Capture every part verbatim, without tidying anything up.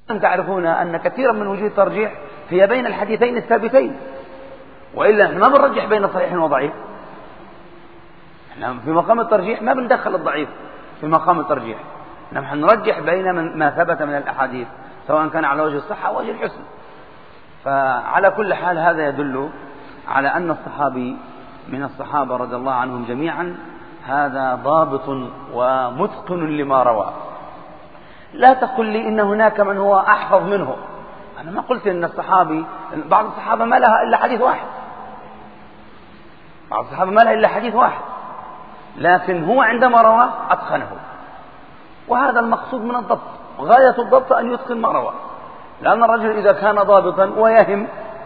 أنتم تعرفون أن كثيرا من وجوه الترجيح هي بين الحديثين الثابتين، وإلا نحن ما بنرجح بين صحيح وضعيف. نحن في مقام الترجيح ما بندخل الضعيف في مقام الترجيح، نحن نرجح بين ما ثبت من الأحاديث سواء كان على وجه الصحة أو وجه الحسن. فعلى كل حال هذا يدل على أن الصحابي من الصحابة رضي الله عنهم جميعا هذا ضابط ومتقن لما روى. لا تقل لي إن هناك من هو أحفظ منه، أنا ما قلت إن الصحابي، بعض الصحابة ما لها إلا حديث واحد، بعض الصحابة ما لها إلا حديث واحد، لكن هو عندما روى أتقنه، وهذا المقصود من الضبط. غاية الضبط أن يتقن ما روى، لأن الرجل إذا كان ضابطا ويهم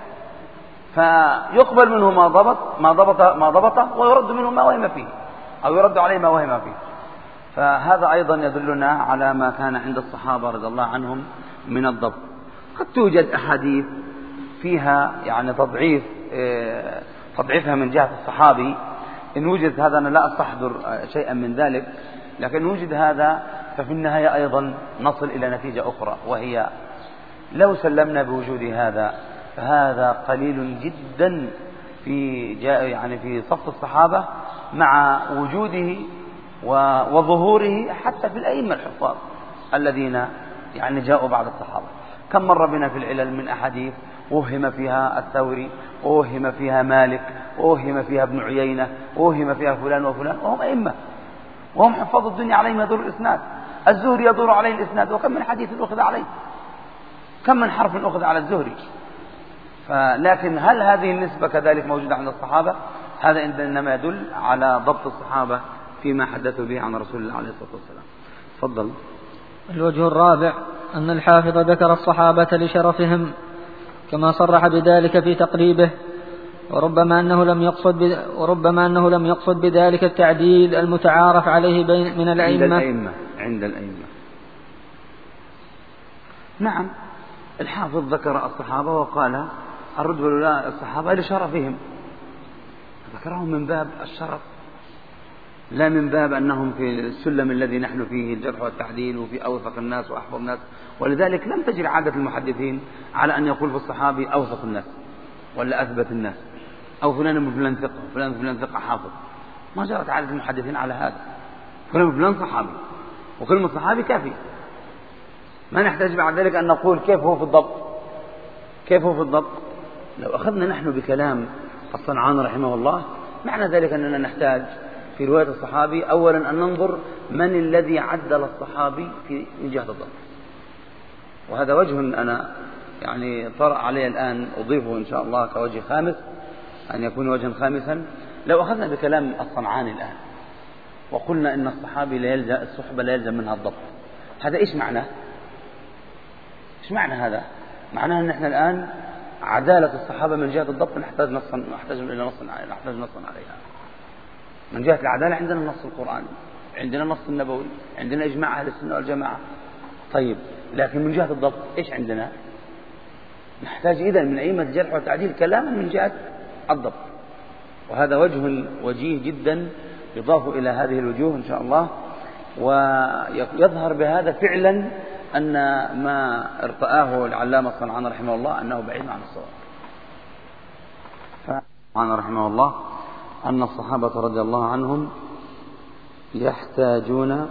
فيقبل منه ما ضبط ما ضبط ما ضبطه ويرد منه ما وهم فيه، أو يرد عليه ما وهم فيه. فهذا أيضا يدلنا على ما كان عند الصحابة رضي الله عنهم من الضبط. قد توجد أحاديث فيها يعني تضعيف تضعيفها من جهة الصحابي، إن وجد هذا أنا لا أستحضر شيئا من ذلك، لكن وجد هذا ففي النهاية أيضا نصل إلى نتيجة أخرى، وهي لو سلمنا بوجود هذا فهذا قليل جدا في يعني في صف الصحابة مع وجوده وظهوره حتى في الأئمة الحفاظ الذين يعني جاءوا بعد الصحابة. كم مر بنا في العلل من أحاديث وهم فيها الثوري، ووهم فيها مالك، ووهم فيها ابن عيينة، ووهم فيها فلان وفلان، وهم أئمة وهم حفاظ الدنيا عليهم يدور الإسناد. الزهري يدور عليه الإسناد، وكم من حديث أخذ عليه، كم من حرف أخذ على الزهري. لكن هل هذه النسبة كذلك موجودة عند الصحابة؟ هذا إنما يدل على ضبط الصحابة فيما حدثوا به عن رسول الله عليه الصلاة والسلام. تفضل. الوجه الرابع أن الحافظ ذكر الصحابة لشرفهم كما صرح بذلك في تقريبه، وربما أنه لم يقصد وربما أنه لم يقصد بذلك التعديل المتعارف عليه بين من الأئمة. عند الأئمة عند الأئمة نعم، الحافظ ذكر الصحابة وقال الرد والولاء الصحابة لشرفهم، ذكرهم من باب الشرف لا من باب أنهم في السلم الذي نحن فيه الجرح والتعديل وفي أوثق الناس وأحفظ الناس. ولذلك لم تجري عادة المحدثين على أن يقول في الصحابي أوثق الناس ولا أثبت الناس أو فلان من فلان ثقة فلان فلان ثقة حافظ. ما جرت عادة المحدثين على هذا، فلان فلان صحابي وكلمة صحابي كافي، ما نحتاج بعد ذلك أن نقول كيف هو في الضبط كيف هو في الضبط. لو أخذنا نحن بكلام الصنعاني رحمه الله معنى ذلك أننا نحتاج في رواية الصحابي أولا أن ننظر من الذي عدل الصحابي في من جهة الضبط، وهذا وجه أنا يعني طرأ عليه الآن أضيفه إن شاء الله كوجه خامس، أن يكون وجها خامسا. لو أخذنا بكلام الصنعاني الآن وقلنا إن الصحابي لا يلزم الصحبة لا يلزم منها الضبط، هذا إيش معناه؟ إيش معنى هذا؟ معناه أن إحنا الآن عدالة الصحابة من جهة الضبط نحتاج نصا نحتاج إلى نص نحتاج نصا عليها. من جهة العدالة عندنا النص القرآني، عندنا النص النبوي، عندنا إجماع أهل السنة والجماعة. طيب لكن من جهة الضبط إيش عندنا؟ نحتاج إذن من أئمة الجرح والتعديل كلاما من جهة الضبط، وهذا وجه وجيه جدا يضاف إلى هذه الوجوه إن شاء الله، ويظهر بهذا فعلا أن ما ارتآه العلامة الصنعاني رحمه الله أنه بعيد عن الصواب. الصنعاني رحمه الله أن الصحابة رضي الله عنهم يحتاجون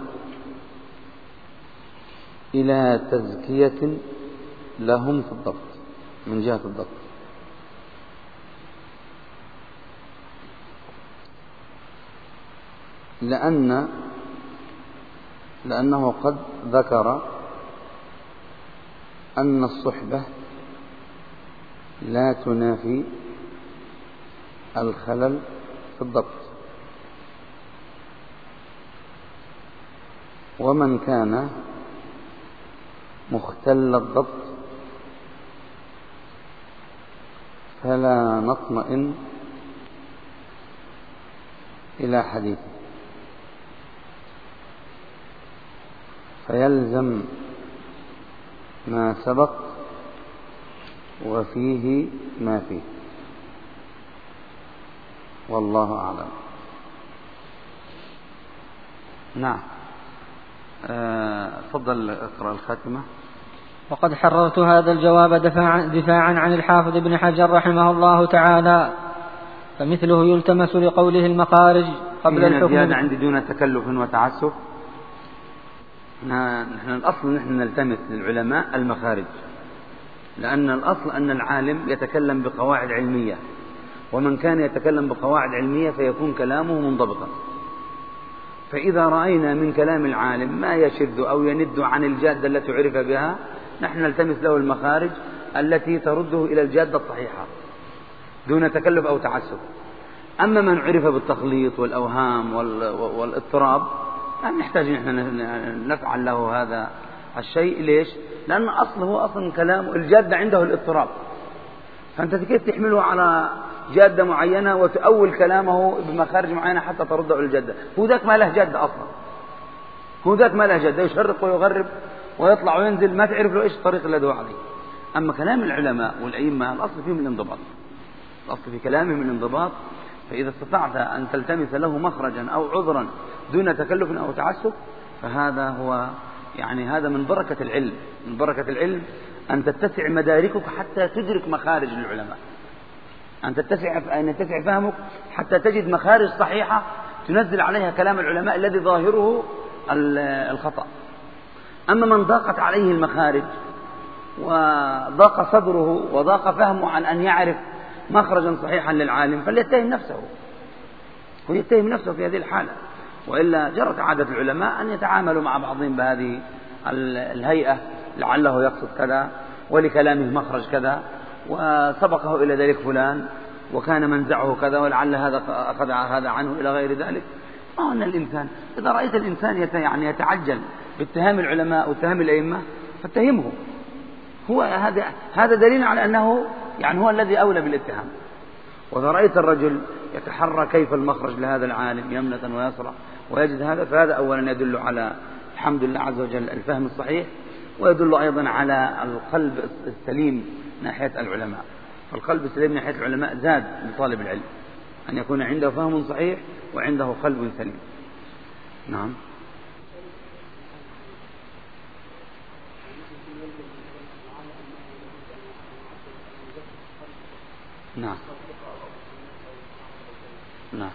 إلى تزكية لهم في الضبط من جهة الضبط، لأن لأنه قد ذكر أن الصحبة لا تنافي الخلل في الضبط، ومن كان مختل الضبط فلا نطمئن إلى حديثه، فيلزم ما سبق وفيه ما فيه، والله أعلم. نعم. تفضل اقرأ الخاتمة. وقد حررت هذا الجواب دفاعا, دفاعا عن الحافظ ابن حجر رحمه الله تعالى، فمثله يلتمس لقوله المخارج قبل الحكم. زيادة عندي دون تكلف وتعسف. نحن الأصل نحن نلتمس للعلماء المخارج، لأن الأصل أن العالم يتكلم بقواعد علمية، ومن كان يتكلم بقواعد علمية فيكون كلامه منضبطا. فإذا رأينا من كلام العالم ما يشد أو يند عن الجادة التي عرف بها، نحن نلتمس له المخارج التي ترده إلى الجادة الصحيحة دون تكلف أو تعسف. أما من عرف بالتخليط والأوهام والاضطراب نحتاج نحن نفعل له هذا الشيء. ليش؟ لأن أصله هو أصلا كلام الجادة عنده الاضطراب، فأنت كيف تحمله على جادة معينة وتأول كلامه بمخارج معينة حتى ترده إلى الجادة؟ هو ذاك ما له جادة أصلا، هو ذاك ما له جادة، يشرق ويغرب ويطلع وينزل، ما تعرف له إيش الطريق اللي دعوا عليه. أما كلام العلماء والأئمة الأصل فيهم الانضباط، الأصل في كلامهم الانضباط. فإذا استطعت أن تلتمس له مخرجا أو عذرا دون تكلف أو تعسف فهذا هو يعني هذا من بركة العلم. من بركة العلم أن تتسع مداركك حتى تدرك مخارج العلماء، أن تتسع أن يتسع فهمك حتى تجد مخارج صحيحة تنزل عليها كلام العلماء الذي ظاهره الخطأ. أما من ضاقت عليه المخارج وضاق صدره وضاق فهمه عن أن يعرف مخرجا صحيحا للعالم فليتهم نفسه، ويتهم نفسه في هذه الحالة. وإلا جرت عادة العلماء أن يتعاملوا مع بعضهم بهذه الهيئة، لعله يقصد كذا ولكلامه مخرج كذا وسبقه إلى ذلك فلان وكان منزعه كذا ولعل هذا أخذ هذا عنه إلى غير ذلك. ما أن الإنسان إذا رأيت الإنسان يعني يتعجل باتهام العلماء واتهام الأئمة فاتهمه، هو هذا هذا دليل على أنه يعني هو الذي أولى بالاتهام. وإذا رأيت الرجل يتحرى كيف المخرج لهذا العالم يمنة ويسرى ويجد هذا، فهذا أولا يدل على الحمد لله عز وجل الفهم الصحيح، ويدل أيضا على القلب السليم ناحية العلماء. فالقلب السليم ناحية العلماء زاد لطالب العلم أن يكون عنده فهم صحيح وعنده قلب سليم. نعم. نعم. نعم.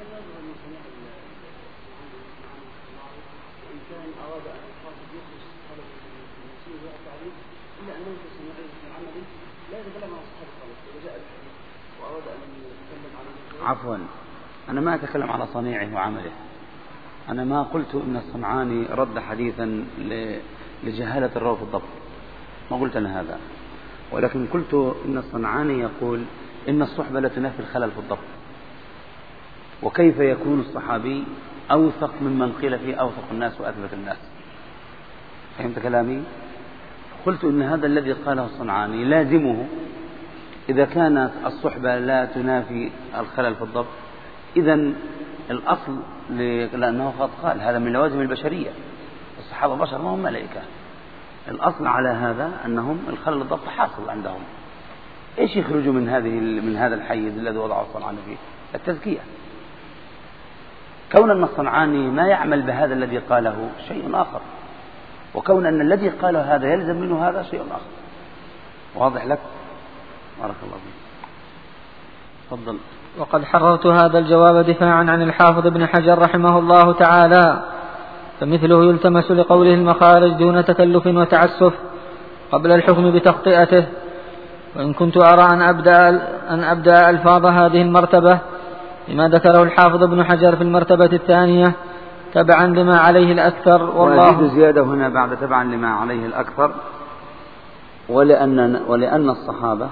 عفوا، أنا ما أتكلم على صنيعه وعمله. أنا ما قلت إن الصنعاني رد حديثا لجهالة الراوي في الضبط، ما قلت أنا هذا، ولكن قلت إن الصنعاني يقول إن الصحبة لا تنافي الخلل في الضبط، وكيف يكون الصحابي أوثق ممن قيل فيه أوثق الناس وأثبت الناس. فهمت كلامي؟ قلت إن هذا الذي قاله الصنعاني لازمه إذا كانت الصحبة لا تنافي الخلل في الضبط، إذن الأصل لأنه قد قال هذا من لوازم البشرية، الصحابة بشر ما هم ملائكة، الأصل على هذا أنهم الخلل الضبط حاصل عندهم. إيش يخرجوا من هذه من هذا الحيز الذي وضعه الصنعاني فيه؟ التزكية. كون أن الصنعاني ما يعمل بهذا الذي قاله شيء آخر، وكون أن الذي قاله هذا يلزم منه هذا شيء آخر. واضح لك؟ بارك الله فيك. تفضل. وقد حررت هذا الجواب دفاعا عن الحافظ ابن حجر رحمه الله تعالى، فمثله يلتمس لقوله المخارج دون تكلف وتعسف قبل الحكم بتخطئته. وإن كنت أرى أن أبدأ, أن أبدأ ألفاظ هذه المرتبة لما ذكره الحافظ ابن حجر في المرتبة الثانية تبعا لما عليه الأكثر، والله. وأزيد زيادة هنا بعد تبعا لما عليه الأكثر، ولأن, ولأن الصحابة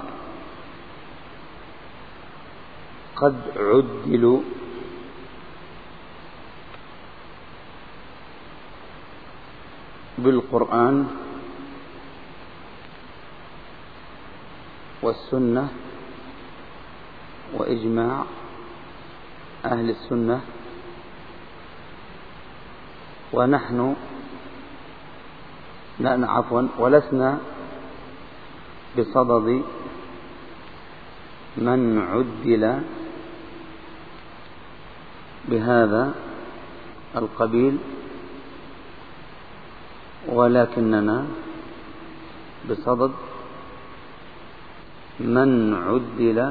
قد عدلوا بالقرآن والسنة وإجماع أهل السنة، ونحن لا عفوا ولسنا بصدد من عدل بهذا القبيل، ولكننا بصدد من عدل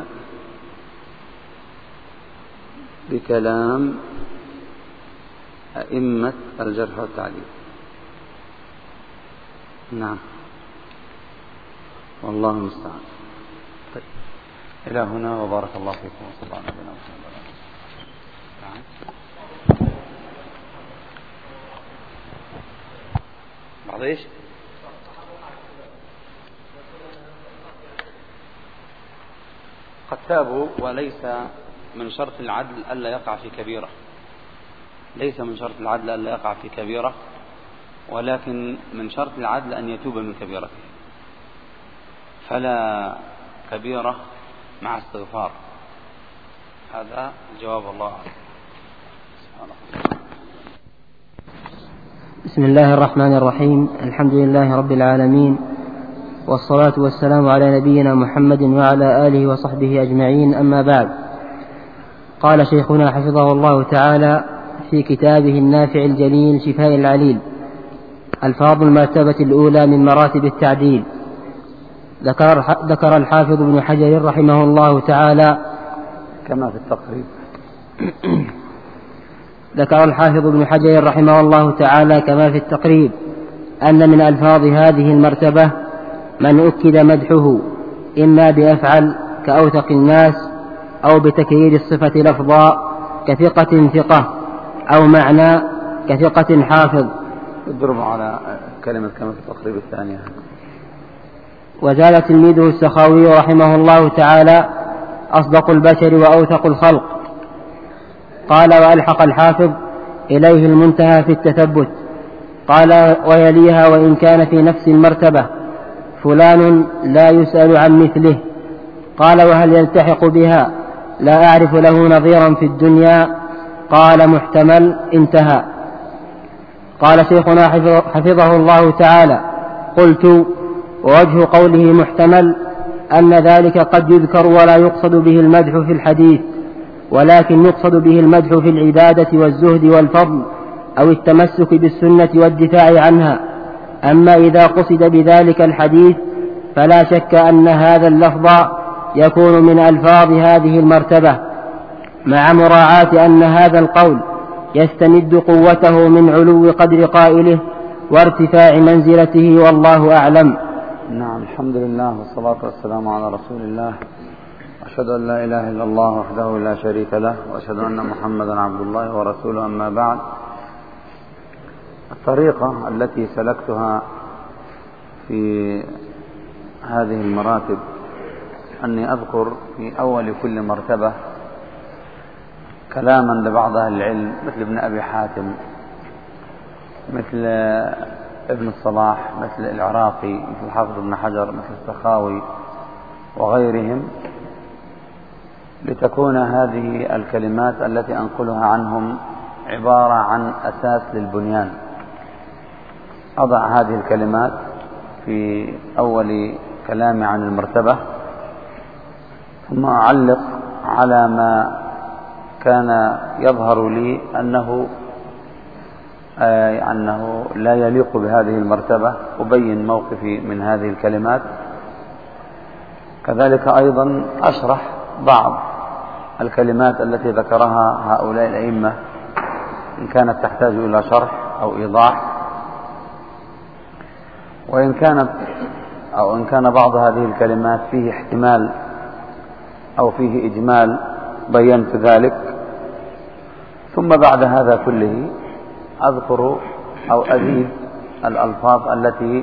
بكلام أئمة الجرح والتعديل. نعم، والله المستعان. طيب، إلى هنا وبارك الله فيكم وصلى الله على نبينا محمد. نعم. بعض ايش؟ قد تابوا، وليس من شرط العدل ألا يقع في كبيرة، ليس من شرط العدل ألا يقع في كبيرة، ولكن من شرط العدل أن يتوب من كبيرته، فلا كبيرة مع استغفار. هذا جواب الله سبحانه. بسم الله الرحمن الرحيم. الحمد لله رب العالمين، والصلاة والسلام على نبينا محمد وعلى آله وصحبه أجمعين، أما بعد. قال شيخنا حفظه الله تعالى في كتابه النافع الجليل شفاء العليل: ألفاظ المرتبة الأولى من مراتب التعديل. ذكر, ذكر الحافظ ابن حجر رحمه الله تعالى كما في التقريب ذكر الحافظ ابن حجر رحمه الله تعالى كما في التقريب أن من ألفاظ هذه المرتبة من أكد مدحه إما بأفعل كأوثق الناس، أو بتكرير الصفة لفظا كثقة ثقة، أو معنى كثقة حافظ. اضرب على كلمة كما في التقريب الثانية. وزال تلميذه السخاوي رحمه الله تعالى: أصدق البشر وأوثق الخلق. قال: وألحق الحافظ إليه المنتهى في التثبت. قال: ويليها وإن كان في نفس المرتبة فلان لا يسأل عن مثله. قال: وهل يلتحق بها؟ لا أعرف له نظيرا في الدنيا. قال: محتمل. انتهى. قال شيخنا حفظه الله تعالى: قلت: ووجه قوله محتمل أن ذلك قد يذكر ولا يقصد به المدح في الحديث، ولكن يقصد به المدح في العبادة والزهد والفضل، أو التمسك بالسنة والدفاع عنها. أما إذا قصد بذلك الحديث فلا شك أن هذا اللفظ يكون من ألفاظ هذه المرتبة، مع مراعاة أن هذا القول يستمد قوته من علو قدر قائله وارتفاع منزلته، والله أعلم. نعم، الحمد لله والصلاة والسلام على رسول الله. أشهد أن لا إله إلا الله وحده لا شريك له، وأشهد أن محمدا عبد الله ورسوله، أما بعد. الطريقة التي سلكتها في هذه المراتب أني أذكر في أول كل مرتبة كلاما لبعض أهل العلم، مثل ابن أبي حاتم، مثل ابن الصلاح، مثل العراقي، مثل الحافظ ابن حجر، مثل السخاوي وغيرهم، لتكون هذه الكلمات التي أنقلها عنهم عبارة عن أساس للبنيان. أضع هذه الكلمات في أول كلامي عن المرتبة، ثم أعلق على ما كان يظهر لي أنه آه أنه لا يليق بهذه المرتبة، أبين موقفي من هذه الكلمات. كذلك أيضا أشرح بعض الكلمات التي ذكرها هؤلاء الأئمة إن كانت تحتاج إلى شرح أو إيضاح، وإن كانت أو إن كان بعض هذه الكلمات فيه احتمال أو فيه إجمال بينت ذلك. ثم بعد هذا كله أذكر أو أزيد الألفاظ التي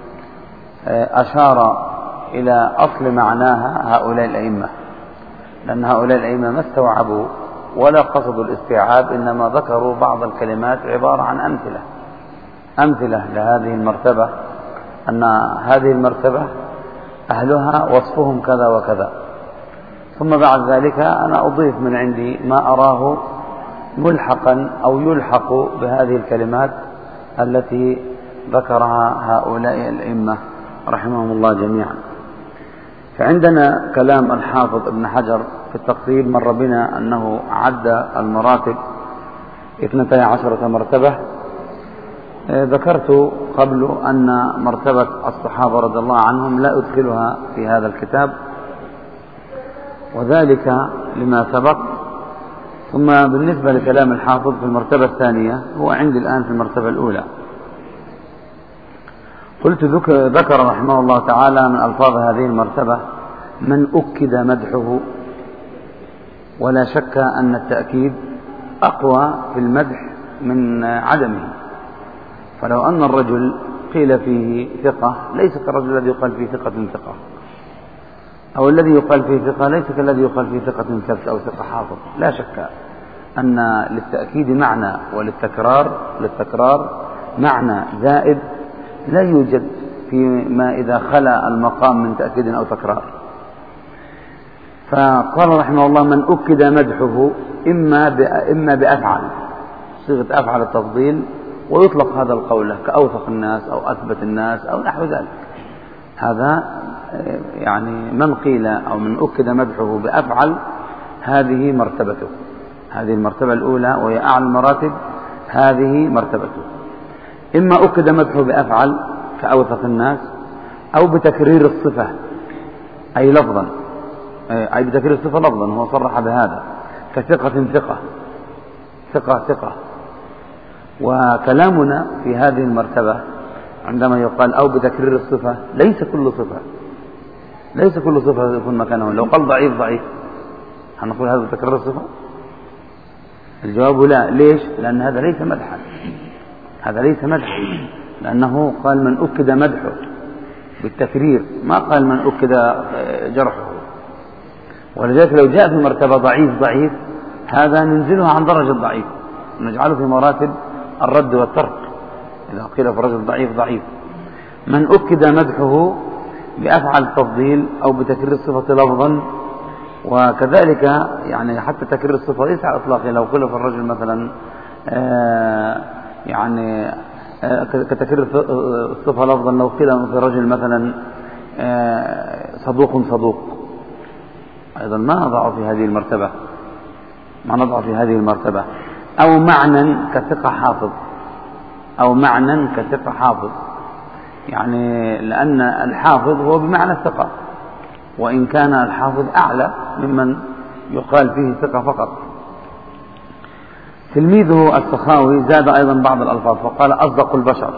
أشار إلى أصل معناها هؤلاء الأئمة، لأن هؤلاء الأئمة ما استوعبوا ولا قصدوا الاستيعاب، إنما ذكروا بعض الكلمات عبارة عن أمثلة أمثلة لهذه المرتبة، أن هذه المرتبة أهلها وصفهم كذا وكذا. ثم بعد ذلك أنا أضيف من عندي ما أراه ملحقا أو يلحق بهذه الكلمات التي ذكرها هؤلاء الأئمة رحمهم الله جميعا. فعندنا كلام الحافظ ابن حجر في التقريب، مر بنا أنه عد المراتب اثنتي عشرة مرتبة، ذكرت قبل أن مرتبة الصحابة رضي الله عنهم لا أدخلها في هذا الكتاب، وذلك لما سبق. ثم بالنسبة لكلام الحافظ في المرتبة الثانية، هو عندي الآن في المرتبة الأولى. قلت ذكر رحمه الله تعالى من ألفاظ هذه المرتبة من أكد مدحه، ولا شك أن التأكيد أقوى في المدح من عدمه. فلو أن الرجل قيل فيه ثقة ليس كالرجل الذي يقال فيه ثقة ثقة، أو الذي يقال فيه ثقة ليس كالذي يقال فيه ثقة ثبت أو ثقة حافظ، لا شك أن للتأكيد معنى وللتكرار للتكرار معنى زائد لا يوجد فيما إذا خلا المقام من تأكيد أو تكرار. فقال رحمه الله من أكد مدحه إما إما بأفعل، صيغة أفعل التفضيل، ويطلق هذا القول كأوثق الناس أو أثبت الناس أو نحو ذلك. هذا يعني من قيل أو من أكد مدحه بأفعل هذه مرتبته، هذه المرتبة الأولى وهي أعلى المراتب، هذه مرتبته. إما أكد مدحه بأفعل كأوثق الناس، أو بتكرير الصفة أي لفظا، أي بتكرير الصفة لفظا، هو صرح بهذا كثقة ثقة ثقة ثقة. وكلامنا في هذه المرتبة عندما يقال أو بتكرير الصفة، ليس كل صفة ليس كل صفة يكون مكانه. لو قال ضعيف ضعيف هنقول هذا بتكرير الصفة؟ الجواب لا. ليش؟ لأن هذا ليس مدحا، هذا ليس مدحا، لأنه قال من أكد مدحه بالتكرير، ما قال من أكد جرحه. ولذلك لو جاء في مرتبة ضعيف ضعيف، هذا ننزلها عن درجة ضعيف، نجعله في مراتب الرد والترك إذا قيل في رجل ضعيف ضعيف. من أكد مدحه بأفعل التفضيل أو بتكرير الصفة لفظا، وكذلك يعني حتى تكرير الصفة ليس على إطلاقه. لو قيل في الرجل مثلا آه يعني آه كتكرير الصفة لفظا، لو قيل في الرجل مثلا آه صدوق صدوق، أيضا ما نضع في هذه المرتبة، ما نضع في هذه المرتبة. أو معنى كثقة حافظ، أو معنى كثقة حافظ، يعني لأن الحافظ هو بمعنى الثقة، وإن كان الحافظ أعلى ممن يقال فيه ثقة فقط. تلميذه السخاوي زاد أيضا بعض الألفاظ فقال أصدق البشر،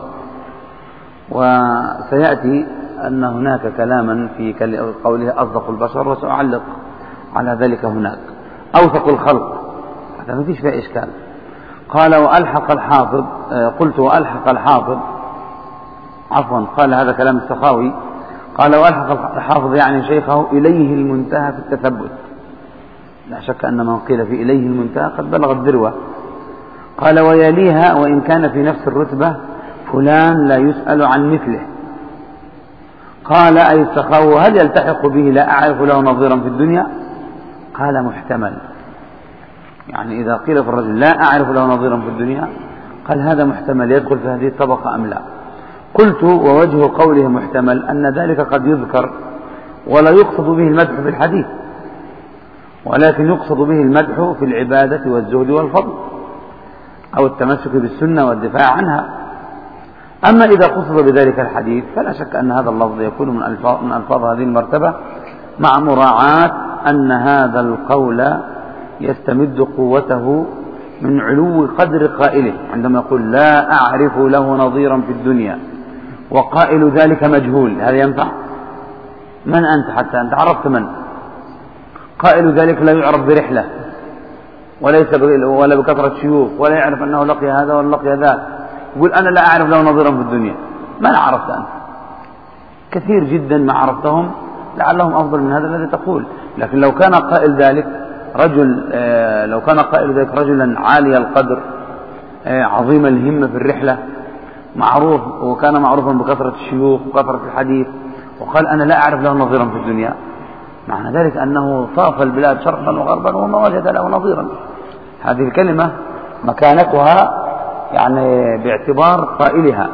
وسيأتي أن هناك كلاما في قوله أصدق البشر، وسأعلق على ذلك هناك. أوثق الخلق، هذا ما فيش فيه إشكال. قال وألحق الحافظ، قلت وألحق الحافظ عفوا قال هذا كلام السخاوي، قال وألحق الحافظ يعني شيخه إليه المنتهى في التثبت. لا شك أن من قيل في إليه المنتهى قد بلغ الذروة. قال ويليها وإن كان في نفس الرتبة فلان لا يسأل عن مثله. قال أي السخاوي هل يلتحق به لا أعرف له نظيرا في الدنيا؟ قال محتمل، يعني إذا قيل في الرجل لا أعرف له نظيرا في الدنيا، قال هذا محتمل يدخل في هذه الطبقة أم لا. قلت ووجه قوله محتمل أن ذلك قد يذكر ولا يقصد به المدح في الحديث، ولكن يقصد به المدح في العبادة والزهد والفضل أو التمسك بالسنة والدفاع عنها. أما إذا قصد بذلك الحديث فلا شك أن هذا اللفظ يكون من ألفاظ, من ألفاظ هذه المرتبة، مع مراعاة أن هذا القول يستمد قوته من علو قدر قائله، عندما يقول لا أعرف له نظيرا في الدنيا وقائل ذلك مجهول، هذا ينفع؟ من أنت حتى أنت عرفت من؟ قائل ذلك لا يعرف برحلة وليس ولا بكثرة شيوخ، ولا يعرف أنه لقي هذا ولا لقي ذاك، يقول أنا لا أعرف له نظيرا في الدنيا. ما عرفت أنت؟ كثير جدا ما عرفتهم، لعلهم أفضل من هذا الذي تقول. لكن لو كان قائل ذلك رجل لو كان قائل ذلك رجلا عالي القدر عظيم الهمة في الرحلة، معروف وكان معروفا بكثرة الشيوخ وكثرة الحديث، وقال أنا لا أعرف له نظيرا في الدنيا، معنى ذلك أنه طاف البلاد شرقا وغربا وما وجد له نظيرا. هذه الكلمة مكانتها يعني باعتبار قائلها،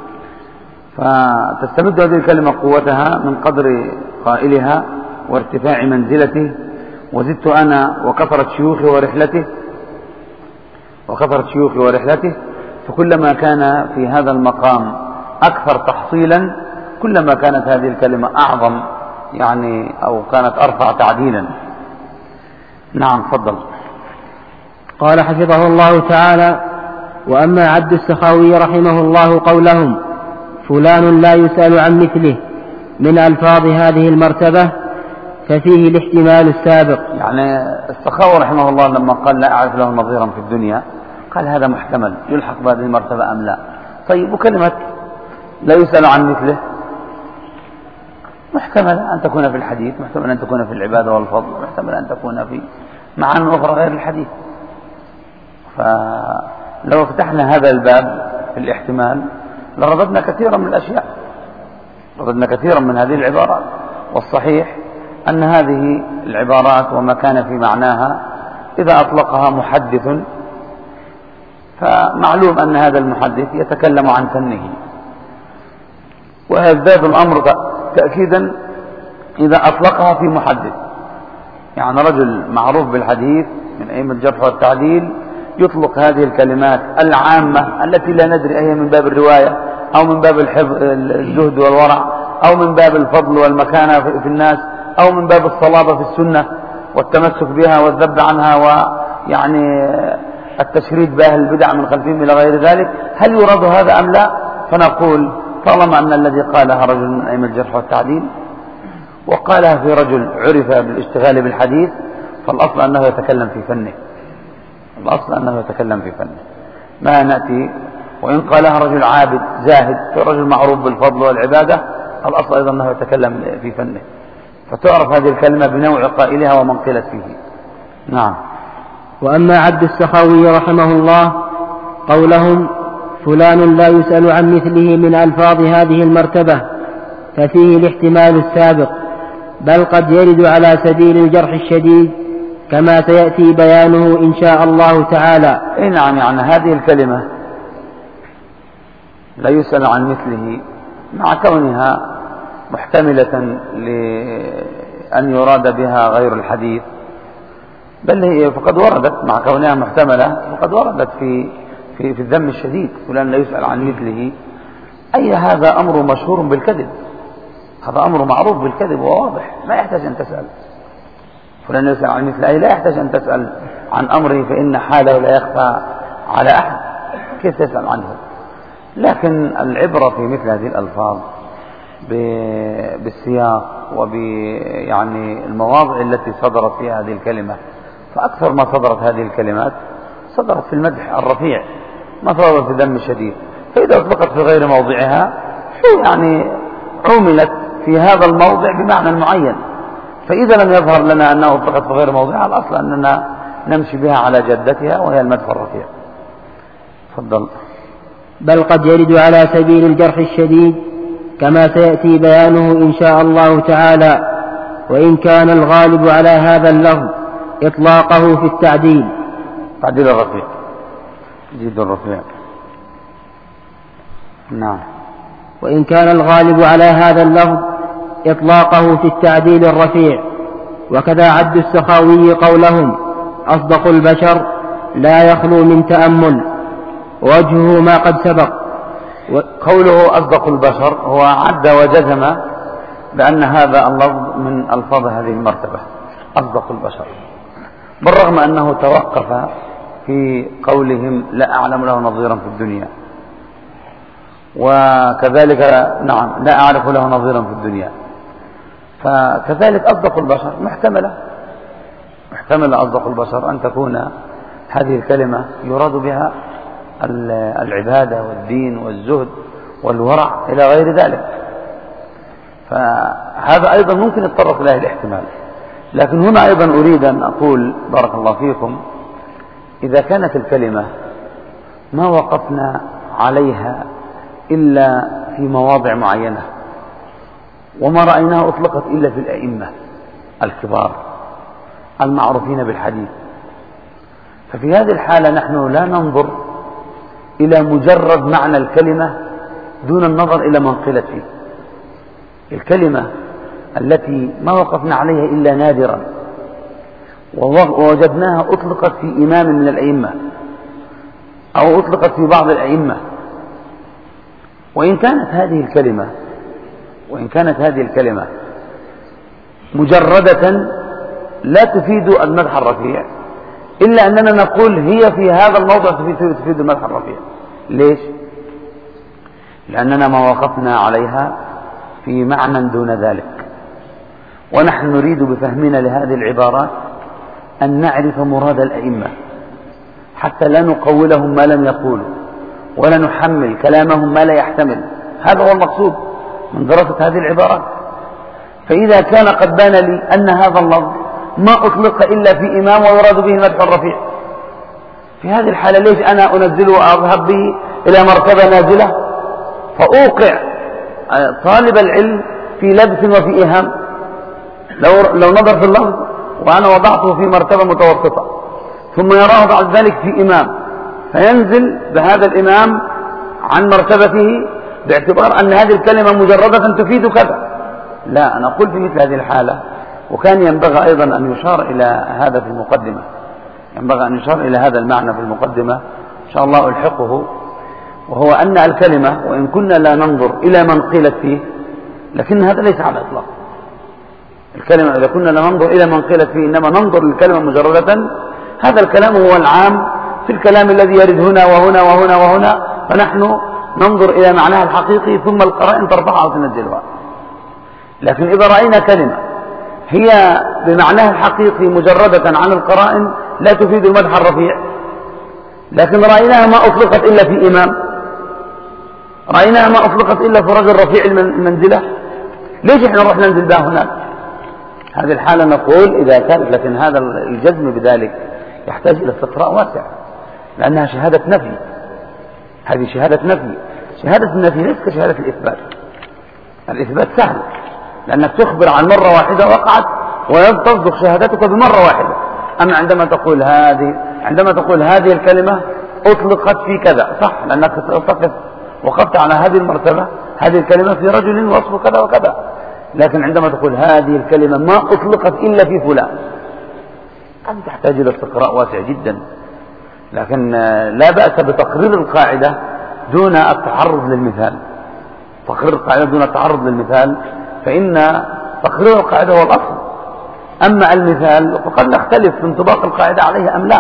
فتستمد هذه الكلمة قوتها من قدر قائلها وارتفاع منزلته. وزدت أنا وكثرة شيوخي ورحلته وكثرة شيوخي ورحلته فكلما كان في هذا المقام أكثر تحصيلا كلما كانت هذه الكلمة أعظم يعني أو كانت أرفع تعديلا. نعم تفضل. قال حفظه الله تعالى: وأما عبد السخاوي رحمه الله قولهم فلان لا يسأل عن مثله من ألفاظ هذه المرتبة ففيه الاحتمال السابق. يعني السخاوي رحمه الله لما قال لا أعرف له نظيرا في الدنيا قال هذا محتمل يلحق بهذه المرتبة أم لا. طيب وكلمة لا يسأل عن مثله محتمل أن تكون في الحديث، محتمل أن تكون في العبادة والفضل، محتمل أن تكون في معاني أخرى غير الحديث. فلو فتحنا هذا الباب في الاحتمال لرددنا كثيرا من الأشياء، رددنا كثيرا من هذه العبارات. والصحيح أن هذه العبارات وما كان في معناها إذا أطلقها محدث فمعلوم أن هذا المحدث يتكلم عن فنه، ويزداد الأمر تأكيدا إذا أطلقها في محدث. يعني رجل معروف بالحديث من أئمة الجرح والتعديل يطلق هذه الكلمات العامة التي لا ندري أهي من باب الرواية أو من باب الحفظ الزهد والورع أو من باب الفضل والمكانة في الناس أو من باب الصلابة في السنة والتمسك بها والذب عنها ويعني التشريد بأهل البدع من خلفهم إلى غير ذلك. هل يراد هذا أم لا؟ فنقول طالما أن الذي قالها رجل من أئمة الجرح والتعديل وقالها في رجل عرف بالاشتغال بالحديث فالأصل أنه يتكلم في فنه، الأصل أنه يتكلم في فنه. ما نأتي وإن قالها رجل عابد زاهد رجل معروف بالفضل والعبادة الأصل أيضا أنه يتكلم في فنه، فتعرف هذه الكلمة بنوع قائلها ومن قيلت فيه. نعم. وأما عبد السخاوي رحمه الله قولهم فلان لا يسأل عن مثله من ألفاظ هذه المرتبة ففيه الاحتمال السابق، بل قد يرد على سبيل الجرح الشديد كما سيأتي بيانه إن شاء الله تعالى. إيه نعم. يعني هذه الكلمة لا يسأل عن مثله مع كونها محتملة لأن يراد بها غير الحديث، بل هي فقد وردت مع كونها محتملة فقد وردت في في في الذم الشديد فلان لا يسأل عن مثله. أي هذا أمر مشهور بالكذب، هذا أمر معروف بالكذب وواضح ما يحتاج أن تسأل. فلان لا يسأل عن مثله أي لا يحتاج أن تسأل عن أمره فإن حاله لا يخفى على أحد، كيف تسأل عنه؟ لكن العبرة في مثل هذه الألفاظ بالسياق وب يعني المواضع التي صدرت فيها هذه الكلمة. فأكثر ما صدرت هذه الكلمات صدرت في المدح الرفيع، ما صدرت في الذم الشديد. فإذا أطلقت في غير موضعها يعني عملت في هذا الموضع بمعنى معين، فإذا لم يظهر لنا أنه أطلقت في غير موضعها الأصل أننا نمشي بها على جدتها وهي المدح الرفيع. تفضل. بل قد يرد على سبيل الجرح الشديد كما سيأتي بيانه إن شاء الله تعالى، وإن كان الغالب على هذا اللفظ إطلاقه في التعديل. تعديل الرفيع، جد الرفيع. نعم. وإن كان الغالب على هذا اللفظ إطلاقه في التعديل الرفيع. وكذا عد السخاوي قولهم أصدق البشر لا يخلو من تأمل وجهه ما قد سبق. قوله أصدق البشر هو عد وجزم بأن هذا اللفظ من ألفاظ هذه المرتبة أصدق البشر، بالرغم أنه توقف في قولهم لا أعلم له نظيرا في الدنيا، وكذلك نعم لا أعرف له نظيرا في الدنيا. فكذلك أصدق البشر محتملة محتمل أصدق البشر أن تكون هذه الكلمة يراد بها العبادة والدين والزهد والورع إلى غير ذلك. فهذا أيضا ممكن يتطرق إليه الاحتمال. لكن هنا أيضا أريد أن أقول بارك الله فيكم إذا كانت الكلمة ما وقفنا عليها إلا في مواضع معينة وما رأيناها أطلقت إلا في الأئمة الكبار المعروفين بالحديث، ففي هذه الحالة نحن لا ننظر إلى مجرد معنى الكلمة دون النظر إلى من قيلت فيه. الكلمة التي ما وقفنا عليها إلا نادرا ووجدناها أطلقت في إمام من الأئمة أو أطلقت في بعض الأئمة. وإن كانت هذه الكلمة وإن كانت هذه الكلمة مجردة لا تفيد المدح الرفيع، إلا أننا نقول هي في هذا الموضع تفيد المدح الرفيع. ليش؟ لأننا ما وقفنا عليها في معنى دون ذلك، ونحن نريد بفهمنا لهذه العبارات أن نعرف مراد الأئمة حتى لا نقولهم ما لم يقولوا ولا نحمل كلامهم ما لا يحتمل. هذا هو المقصود من دراسة هذه العبارات. فإذا كان قد بان لي أن هذا اللفظ ما أطلق إلا في إمام ويراد به المدح الرفيع، في هذه الحالة ليش أنا أنزله وأذهب به إلى مرتبة نازلة فأوقع طالب العلم في لبس وفي إيهام؟ لو, لو نظر في اللفظ وأنا وضعته في مرتبة متوسطة ثم يراه بعد ذلك في إمام فينزل بهذا الإمام عن مرتبته باعتبار أن هذه الكلمة مجردة تفيد كذا. لا، أنا أقول في مثل هذه الحالة، وكان ينبغي أيضا أن يشار إلى هذا في المقدمة، ينبغي أن يشار إلى هذا المعنى في المقدمة إن شاء الله ألحقه، وهو أن الكلمة وإن كنا لا ننظر إلى من قيلت فيه، لكن هذا ليس على الإطلاق. الكلمة إذا كنا لا ننظر إلى من قيلت فيه إنما ننظر للكلمة مجردة، هذا الكلام هو العام في الكلام الذي يرد هنا وهنا وهنا وهنا، فنحن ننظر إلى معناها الحقيقي ثم القرائن ترفعها وتنزلها. لكن إذا رأينا كلمة هي بمعناها الحقيقي مجردة عن القرائن لا تفيد المدح الرفيع، لكن رأيناها ما أطلقت إلا في إمام، رأيناها ما أطلقت إلا في رجل رفيع المنزلة، ليش إحنا نروح ننزل بها هناك؟ هذه الحالة نقول إذا كانت، لكن هذا الجزم بذلك يحتاج إلى استقراء واسع، لأنها شهادة نفي. هذه شهادة نفي. شهادة النفي ليس كشهادة الإثبات. الإثبات سهل لأنك تخبر عن مرة واحدة وقعت وتصدق شهادتك بمرة واحدة. أما عندما تقول هذه عندما تقول هذه الكلمة أطلقت في كذا، صح، لأنك تقف وقفت على هذه المرتبة، هذه الكلمة في رجل وصف كذا وكذا. لكن عندما تقول هذه الكلمة ما أطلقت إلا في فلان، أنت تحتاج إلى استقراء واسع جدا. لكن لا بأس بتقرير القاعدة دون التعرض للمثال. تقرير القاعدة دون التعرض للمثال، فإن تقرير القاعدة هو الأصل. أما المثال فقد نختلف في انطباق القاعدة عليه أم لا.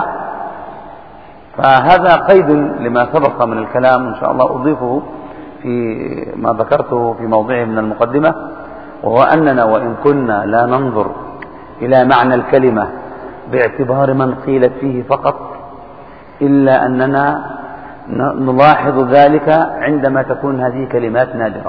فهذا قيد لما سبق من الكلام إن شاء الله أضيفه في ما ذكرته في موضعه من المقدمة، وهو أننا وإن كنا لا ننظر إلى معنى الكلمة باعتبار من قيلت فيه فقط، إلا أننا نلاحظ ذلك عندما تكون هذه كلمات نادرة،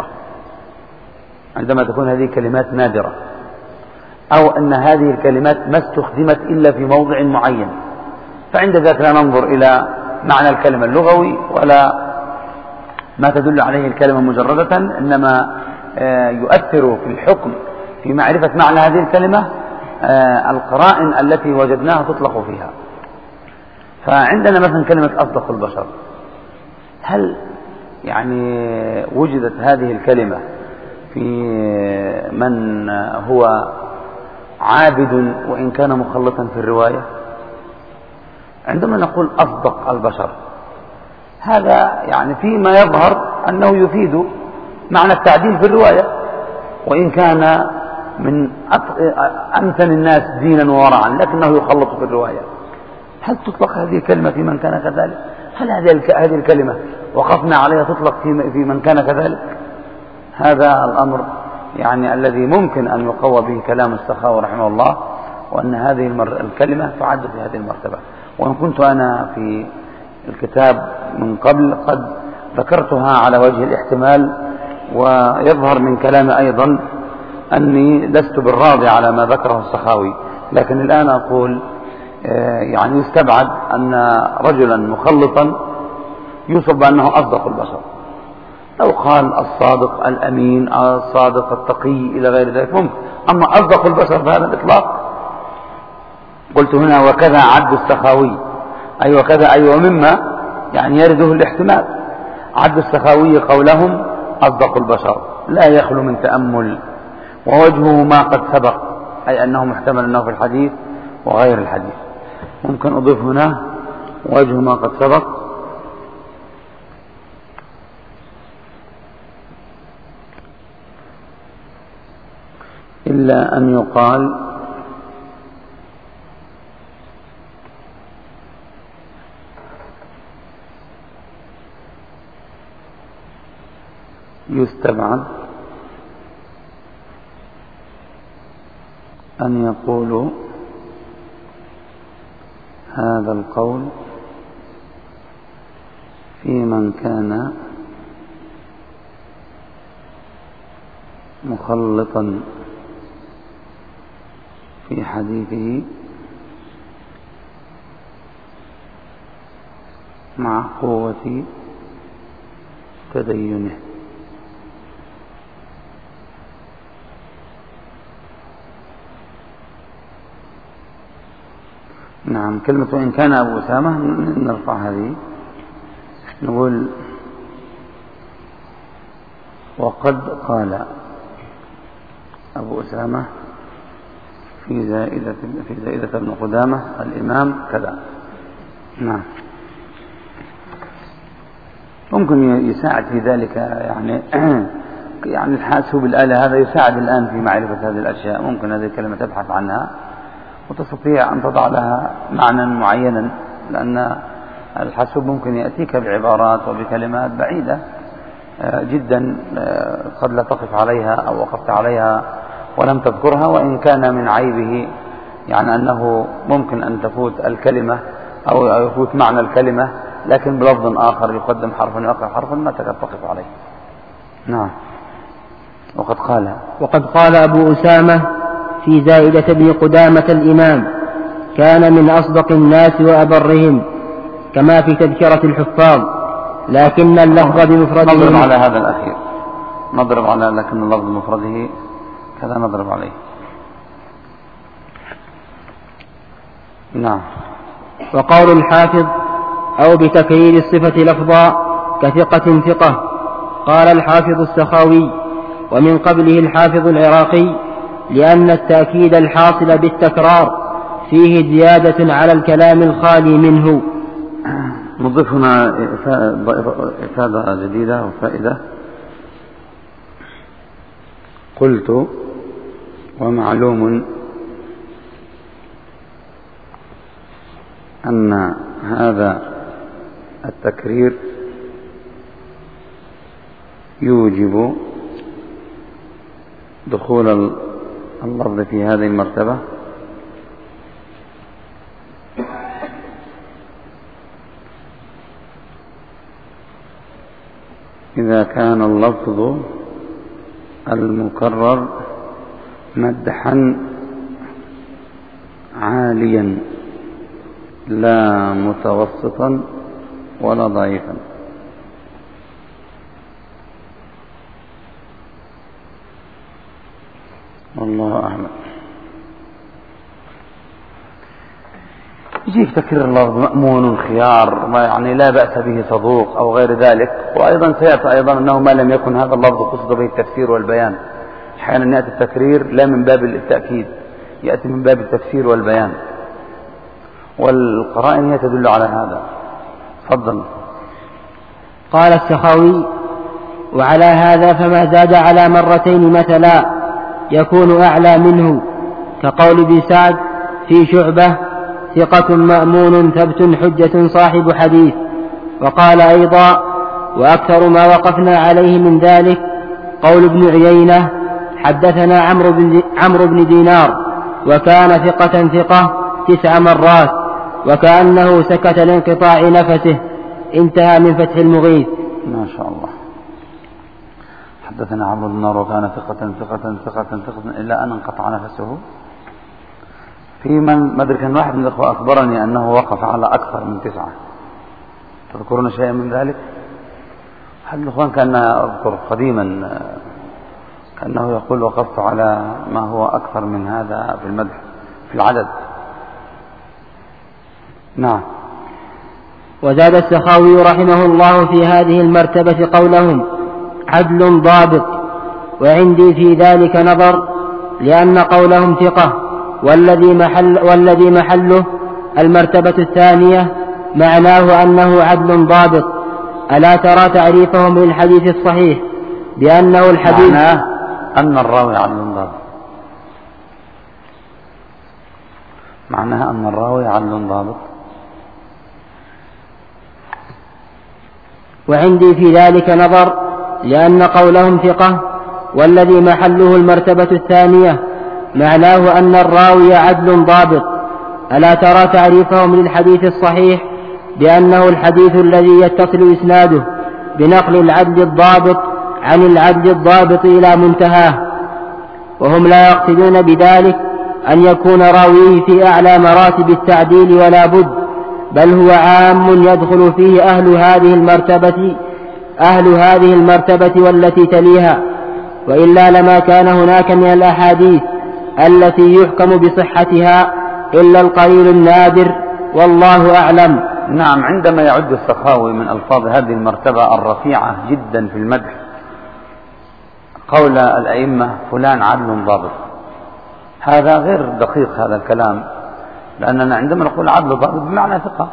عندما تكون هذه كلمات نادرة، أو أن هذه الكلمات ما استخدمت إلا في موضع معين، فعند ذلك لا ننظر إلى معنى الكلمة اللغوي ولا ما تدل عليه الكلمة مجردة، إنما يؤثر في الحكم في معرفة معنى هذه الكلمة القرائن التي وجدناها تطلق فيها. فعندنا مثلا كلمة أصدق البشر، هل يعني وجدت هذه الكلمة في من هو عابد وإن كان مخلطا في الرواية؟ عندما نقول أصدق البشر هذا يعني فيما يظهر أنه يفيد معنى التعديل في الرواية، وإن كان من أمثل الناس دينا وورعا لكنه يخلط في الرواية. هل تطلق هذه الكلمة في من كان كذلك؟ هل هذه الكلمة وقفنا عليها تطلق في من كان كذلك؟ هذا الأمر يعني الذي ممكن أن يقوى به كلام السخاوي رحمه الله، وأن هذه الكلمة تعد في هذه المرتبة. وإن كنت أنا في الكتاب من قبل قد ذكرتها على وجه الاحتمال، ويظهر من كلامي أيضا أني لست بالراضي على ما ذكره السخاوي، لكن الآن أقول يعني يستبعد أن رجلا مخلطا يوصف بأنه أصدق البشر. لو قال الصادق الأمين الصادق التقي إلى غير ذلك ممكن، أما أصدق البشر بهذا الإطلاق قلت هنا وكذا عد السخاوي، أي وكذا أي ومما يعني يرده الاحتمال. عد السخاوي قولهم أصدق البشر لا يخلو من تأمل، ووجهه ما قد سبق، أي أنه محتمل أنه في الحديث وغير الحديث. ممكن أضيف هنا وجه ما قد سبق إلا أن يقال يستبعد أن يقولوا هذا القول في من كان مخلطا في حديثه مع قوة تدينه. نعم، كلمة وإن كان أبو أسامة نرفع هذه، نقول وقد قال أبو أسامة في زائدة في زائدة بن قدامة الإمام كذا. نعم، ممكن يساعد في ذلك يعني يعني الحاسوب بالآلة هذا يساعد الآن في معرفة هذه الأشياء. ممكن هذه الكلمة تبحث عنها وتستطيع أن تضع لها معنى معينا، لأن الحاسوب ممكن يأتيك بعبارات وبكلمات بعيدة جدا قد لا تقف عليها أو وقفت عليها ولم تذكرها، وإن كان من عيبه يعني أنه ممكن أن تفوت الكلمة أو يفوت معنى الكلمة لكن بلفظ آخر يقدم حرف ويؤخر حرف ما تقف عليه. نعم. وقد قال وقد قال أبو أسامة في زائدة بن قدامة الإمام كان من أصدق الناس وأبرهم كما في تذكرة الحفاظ، لكن اللفظ بمفرده. نضرب على هذا الأخير، نضرب على لكن اللفظ بمفرده كذا نضرب عليه. نعم. وقول الحافظ أو بتكرير الصفة لفظا كثقة ثقة. قال الحافظ السخاوي ومن قبله الحافظ العراقي لأن التأكيد الحاصل بالتكرار فيه زيادة على الكلام الخالي منه. نضيف هنا إفادة جديدة وفائدة. قلت ومعلوم أن هذا التكرير يوجب دخول اللفظ في هذه المرتبة إذا كان اللفظ المكرر مدحا عاليا لا متوسطا ولا ضعيفا. والله أعلم. يجيك تكرر اللفظ مأمون خيار ما يعني لا بأس به صدوق أو غير ذلك. وأيضا سيأتي أيضا أنه ما لم يكن هذا اللفظ قصد به التفسير والبيان. أحيانا يأتي التكرير لا من باب التأكيد، يأتي من باب التفسير والبيان، والقرائن هي تدل على هذا. تفضل. قال السخاوي وعلى هذا فما زاد على مرتين مثلا يكون أعلى منه، كقول ابن سعد في شعبة ثقة مأمون ثبت حجة صاحب حديث. وقال أيضا وأكثر ما وقفنا عليه من ذلك قول ابن عيينة حدثنا عمرو بن, عمرو بن دينار وكان ثقة ثقة تسع مرات وكأنه سكت لانقطاع نفسه. انتهى من فتح المغيث. ما شاء الله. حدثنا عمرو بن دينار وكان ثقة ثقة ثقة ثقة إلا أن انقطع نفسه. في من مدرك أن واحد من الأخوة أخبرني أنه وقف على أكثر من تسعة. تذكرون شيئا من ذلك؟ أحد الأخوان كان أذكر قديما كأنه يقول وقفت على ما هو أكثر من هذا في المدح في العدد. نعم. وزاد السخاوي رحمه الله في هذه المرتبة قولهم عدل ضابط، وعندي في ذلك نظر، لأن قولهم ثقة والذي, محل والذي محله المرتبة الثانية معناه أنه عدل ضابط. ألا ترى تعريفهم للحديث الصحيح بأنه الحديث معناه أن الراوي عدل ضابط. معناها أن الراوي عدل ضابط. وعندي في ذلك نظر، لأن قولهم ثقة والذي محله المرتبة الثانية معناه أن الراوي عدل ضابط. ألا ترى تعريفهم للحديث الصحيح بأنه الحديث الذي يتصل إسناده بنقل العدل الضابط عن العدل الضابط إلى منتهاه، وهم لا يقصدون بذلك أن يكون راويه في أعلى مراتب التعديل ولا بد، بل هو عام يدخل فيه أهل هذه المرتبة أهل هذه المرتبة والتي تليها، وإلا لما كان هناك من الأحاديث التي يحكم بصحتها إلا القليل النادر، والله أعلم. نعم، عندما يعد السخاوي من ألفاظ هذه المرتبة الرفيعة جدا في المدح قول الأئمة فلان عدل ضابط، هذا غير دقيق هذا الكلام، لأننا عندما نقول عدل ضابط بمعنى ثقة.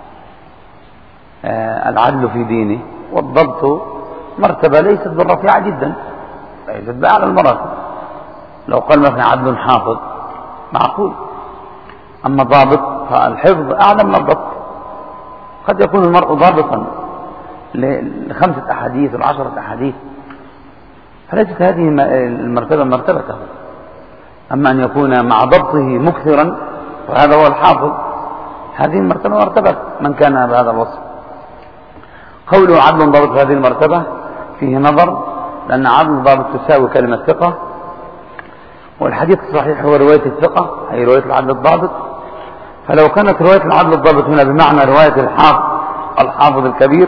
آه العدل في دينه والضبط مرتبة ليست بالرفيعة جدا، ليست بأعلى المراتب. لو قال مثلا عدل حافظ معقول، أما ضابط فالحفظ أعلى من الضبط. قد يكون المرء ضابطا لخمسة أحاديث والعشرة أحاديث، فليست هذه المرتبة مرتبته. أما أن يكون مع ضبطه مكثرا وهذا هو الحافظ، هذه المرتبة مرتبة من كان بهذا الوصف. قوله عدل ضابط في هذه المرتبة فيه نظر، لأن عدل ضابط تساوي كلمة ثقة، والحديث الصحيح هو رواية الثقة أي رواية العدل الضابط. فلو كانت رواية العدل الضابط هنا بمعنى رواية الحافظ الحافظ الكبير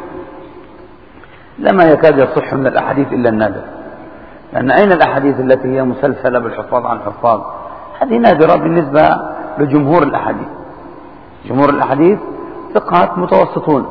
لما يكاد يصح من الأحاديث إلا النادر، لأن أين الأحاديث التي هي مسلسلة بالحفاظ عن حفاظ؟ هذه نادرة بالنسبة لجمهور الأحاديث. جمهور الأحاديث ثقات متوسطون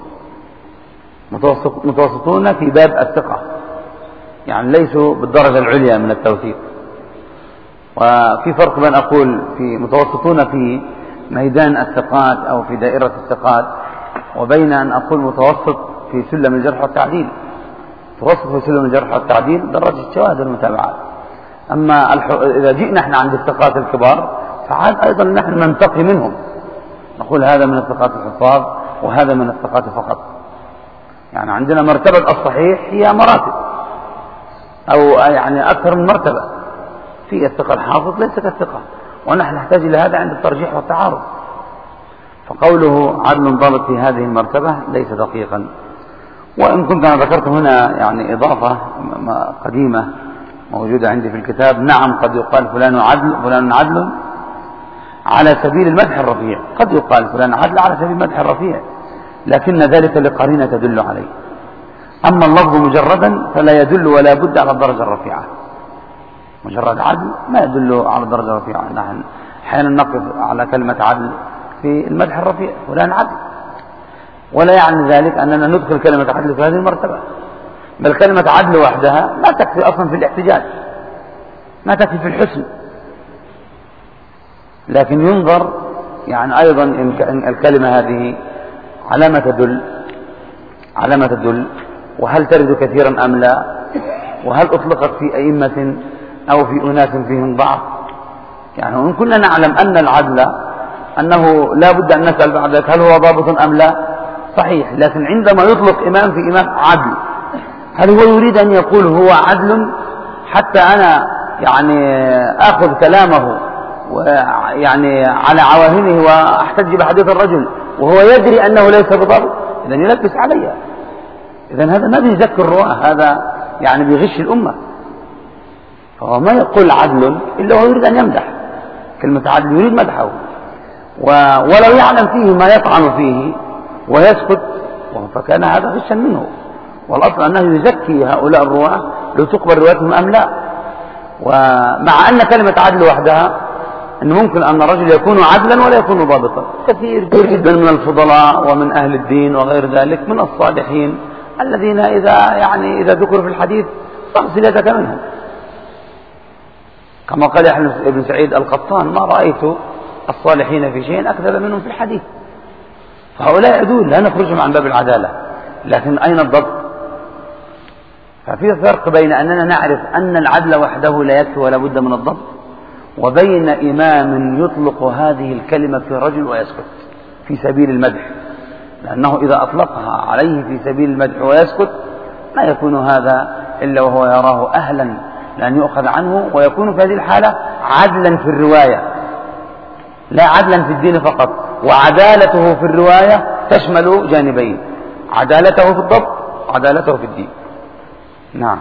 متوسط متوسطون في باب الثقة، يعني ليسوا بالدرجة العليا من التوثيق. وفي فرق بين أقول في متوسطون في ميدان الثقات أو في دائرة الثقات، وبين أن أقول متوسط في سلم الجرح والتعديل. متوسط في سلم الجرح والتعديل درجة الشواهد والمتابعات. أما إذا جئنا احنا عند الثقات الكبار فعاد أيضا نحن ننتقي منهم، نقول هذا من الثقات الحفاظ وهذا من الثقات فقط. يعني عندنا مرتبة الصحيح هي مراتب أو يعني أكثر من مرتبة. في الثقة الحافظ ليس كالثقة، ونحن نحتاج إلى هذا عند الترجيح والتعارض. فقوله عدل ضابط في هذه المرتبة ليس دقيقا. وإن كنت أنا ذكرت هنا يعني إضافة قديمة موجودة عندي في الكتاب، نعم قد يقال فلان عدل فلان عدل على سبيل المدح الرفيع، قد يقال فلان عدل على سبيل المدح الرفيع، لكن ذلك لقرينة تدل عليه. أما اللفظ مجردا فلا يدل ولا بد على الدرجة الرفيعة. مجرد عدل ما يدل على الدرجة الرفيعة. نحن أحيانا نقف على كلمة عدل في المدح الرفيع، فلان عدل، ولا يعني ذلك أننا ندخل كلمة عدل في هذه المرتبة، بل كلمة عدل وحدها ما تكفي أصلا في الاحتجاج، ما تكفي في الحسن. لكن ينظر يعني أيضا إن الكلمة هذه على ما تدل على ما تدل وهل ترد كثيرا أم لا، وهل أطلقت في أئمة أو في أناس فيهم ضعف. يعني إن كنا نعلم أن العدل أنه لا بد أن نسأل بعد ذلك هل هو ضابط أم لا، صحيح. لكن عندما يطلق إمام في إمام عدل، هل هو يريد أن يقول هو عدل حتى أنا يعني أخذ كلامه ويعني على عواهنه وأحتج بحديث الرجل وهو يدري أنه ليس بضابط؟ إذن يلبس علي. إذن هذا ما بيزكي الرواة، هذا يعني بيغش الأمة. فهو ما يقول عدل إلا هو يريد أن يمدح، كلمة عدل يريد مدحه، ولو يعلم فيه ما يطعن فيه ويسكت فكان هذا غشا منه. والأصل أنه يزكي هؤلاء الرواة لو تقبل روايتهم أم لا. ومع أن كلمة عدل وحدها أن ممكن أن الرجل يكون عدلا ولا يكون ضابطا. كثير جدا من الفضلاء ومن أهل الدين وغير ذلك من الصالحين الذين إذا يعني إذا ذكروا في الحديث تغسل يدك منهم، كما قال ابن سعيد القطان ما رأيت الصالحين في شيء أكذب منهم في الحديث. فهؤلاء عدول لا نخرجهم عن باب العدالة، لكن أين الضبط؟ ففي فرق بين أننا نعرف أن العدل وحده لا يكفي ولا بد من الضبط، وبين إمام يطلق هذه الكلمة في رجل ويسكت في سبيل المدح، لأنه إذا أطلقها عليه في سبيل المدح ويسكت لا يكون هذا إلا وهو يراه أهلا لأن يؤخذ عنه، ويكون في هذه الحالة عدلا في الرواية لا عدلا في الدين فقط. وعدالته في الرواية تشمل جانبين، عدالته في الضبط وعدالته في الدين. نعم.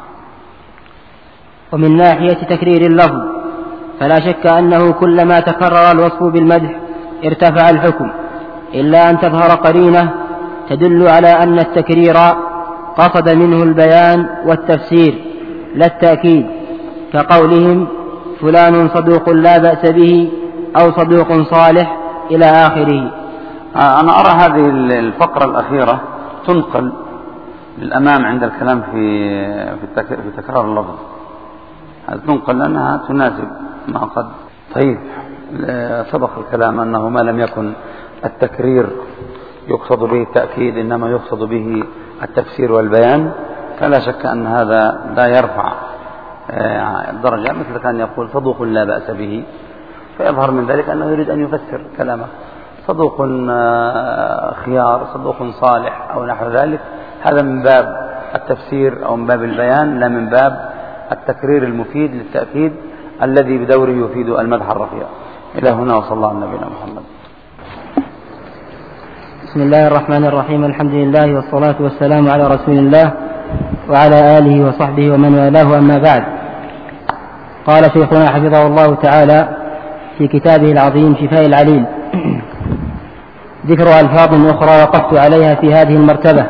ومن ناحية تكرير اللفظ فلا شك أنه كلما تكرر الوصف بالمدح ارتفع الحكم، إلا أن تظهر قرينة تدل على أن التكرير قصد منه البيان والتفسير لا التأكيد، كقولهم فلان صدوق لا بأس به أو صدوق صالح إلى آخره. أنا أرى هذه الفقرة الأخيرة تنقل للأمام عند الكلام في في تكرار اللفظ، هذه تنقل لأنها تناسب ما قد. طيب، سبق الكلام أنه ما لم يكن التكرير يقصد به التأكيد إنما يقصد به التفسير والبيان، فلا شك أن هذا لا يرفع الدرجة، مثل كان يقول صدوق لا بأس به، فيظهر من ذلك أنه يريد أن يفسر كلامه صدوق خيار، صدوق صالح أو نحو ذلك. هذا من باب التفسير أو من باب البيان، لا من باب التكرير المفيد للتأكيد الذي بدوره يفيد المدح الرفيع. إلى هنا، وصلى الله على نبينا محمد. بسم الله الرحمن الرحيم، الحمد لله والصلاة والسلام على رسول الله وعلى آله وصحبه ومن والاه، أما بعد. قال شيخنا حفظه الله تعالى في كتابه العظيم شفاء العليل: ذكر ألفاظ أخرى وقفت عليها في هذه المرتبة.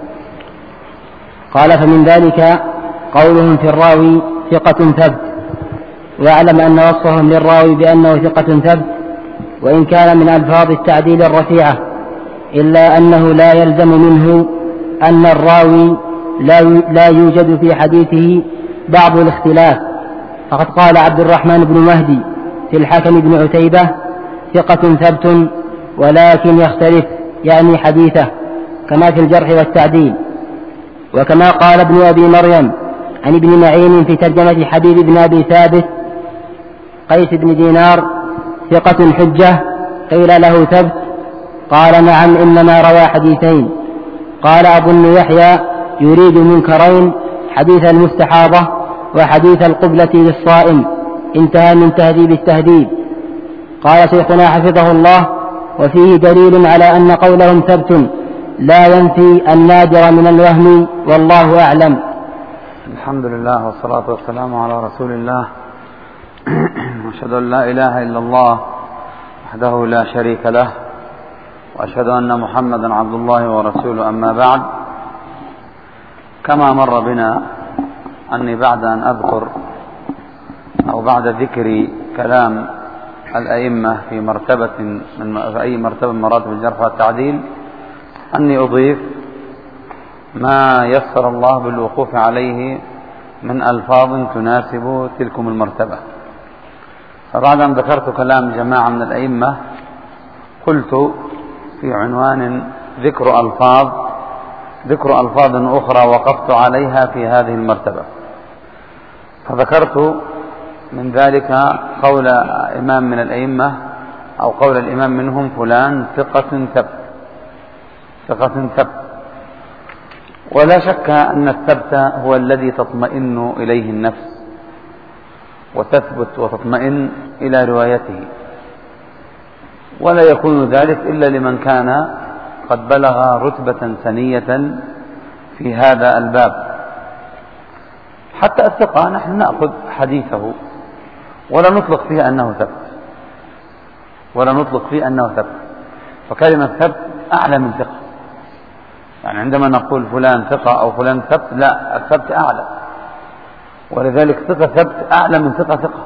قال: فمن ذلك قولهم في الراوي ثقة ثبت، واعلم أن وصفهم للراوي بأنه ثقة ثبت وإن كان من ألفاظ التعديل الرفيعة، إلا أنه لا يلزم منه أن الراوي لا يوجد في حديثه بعض الاختلاف. فقد قال عبد الرحمن بن مهدي في الحكم بن عتيبة: ثقة ثبت ولكن يختلف، يعني حديثه، كما في الجرح والتعديل. وكما قال ابن أبي مريم عن ابن معين في ترجمة حبيب بن أبي ثابت: قيس بن دينار ثقة حجة، قيل له ثبت، قال: نعم، إنما روى حديثين. قال أظن يحيى يريد منكرين: حديث المستحاضة وحديث القبلة للصائم. انتهى من تهذيب التهذيب. قال شيخنا حفظه الله: وفيه دليل على أن قولهم ثبت لا ينفي النادر من الوهم، والله أعلم. الحمد لله والصلاة والسلام على رسول الله، وأشهد أن لا إله إلا الله وحده لا شريك له، وأشهد أن محمدا عبد الله ورسوله. أما بعد، كما مر بنا أني بعد أن أذكر أو بعد ذكر كلام الأئمة في مرتبة من في أي مرتبة من مراتب الجرح والتعديل، أني أضيف ما يسر الله بالوقوف عليه من ألفاظ تناسب تلكم المرتبة. فبعد أن ذكرت كلام جماعة من الأئمة، قلت في عنوان ذكر ألفاظ ذكر ألفاظ أخرى وقفت عليها في هذه المرتبة. فذكرت من ذلك قول إمام من الأئمة أو قول الإمام منهم: فلان ثقة ثبت، ثقة ثبت. ولا شك أن الثبت هو الذي تطمئن إليه النفس وتثبت وتطمئن إلى روايته، ولا يكون ذلك إلا لمن كان قد بلغ رتبة ثنية في هذا الباب. حتى الثقة نحن نأخذ حديثه ولا نطلق فيه أنه ثبت، ولا نطلق فيه أنه ثبت، فكلمة ثبت أعلى من ثقة. يعني عندما نقول فلان ثقة أو فلان ثبت، لا، الثبت أعلى، ولذلك ثقة ثبت أعلى من ثقة ثقة.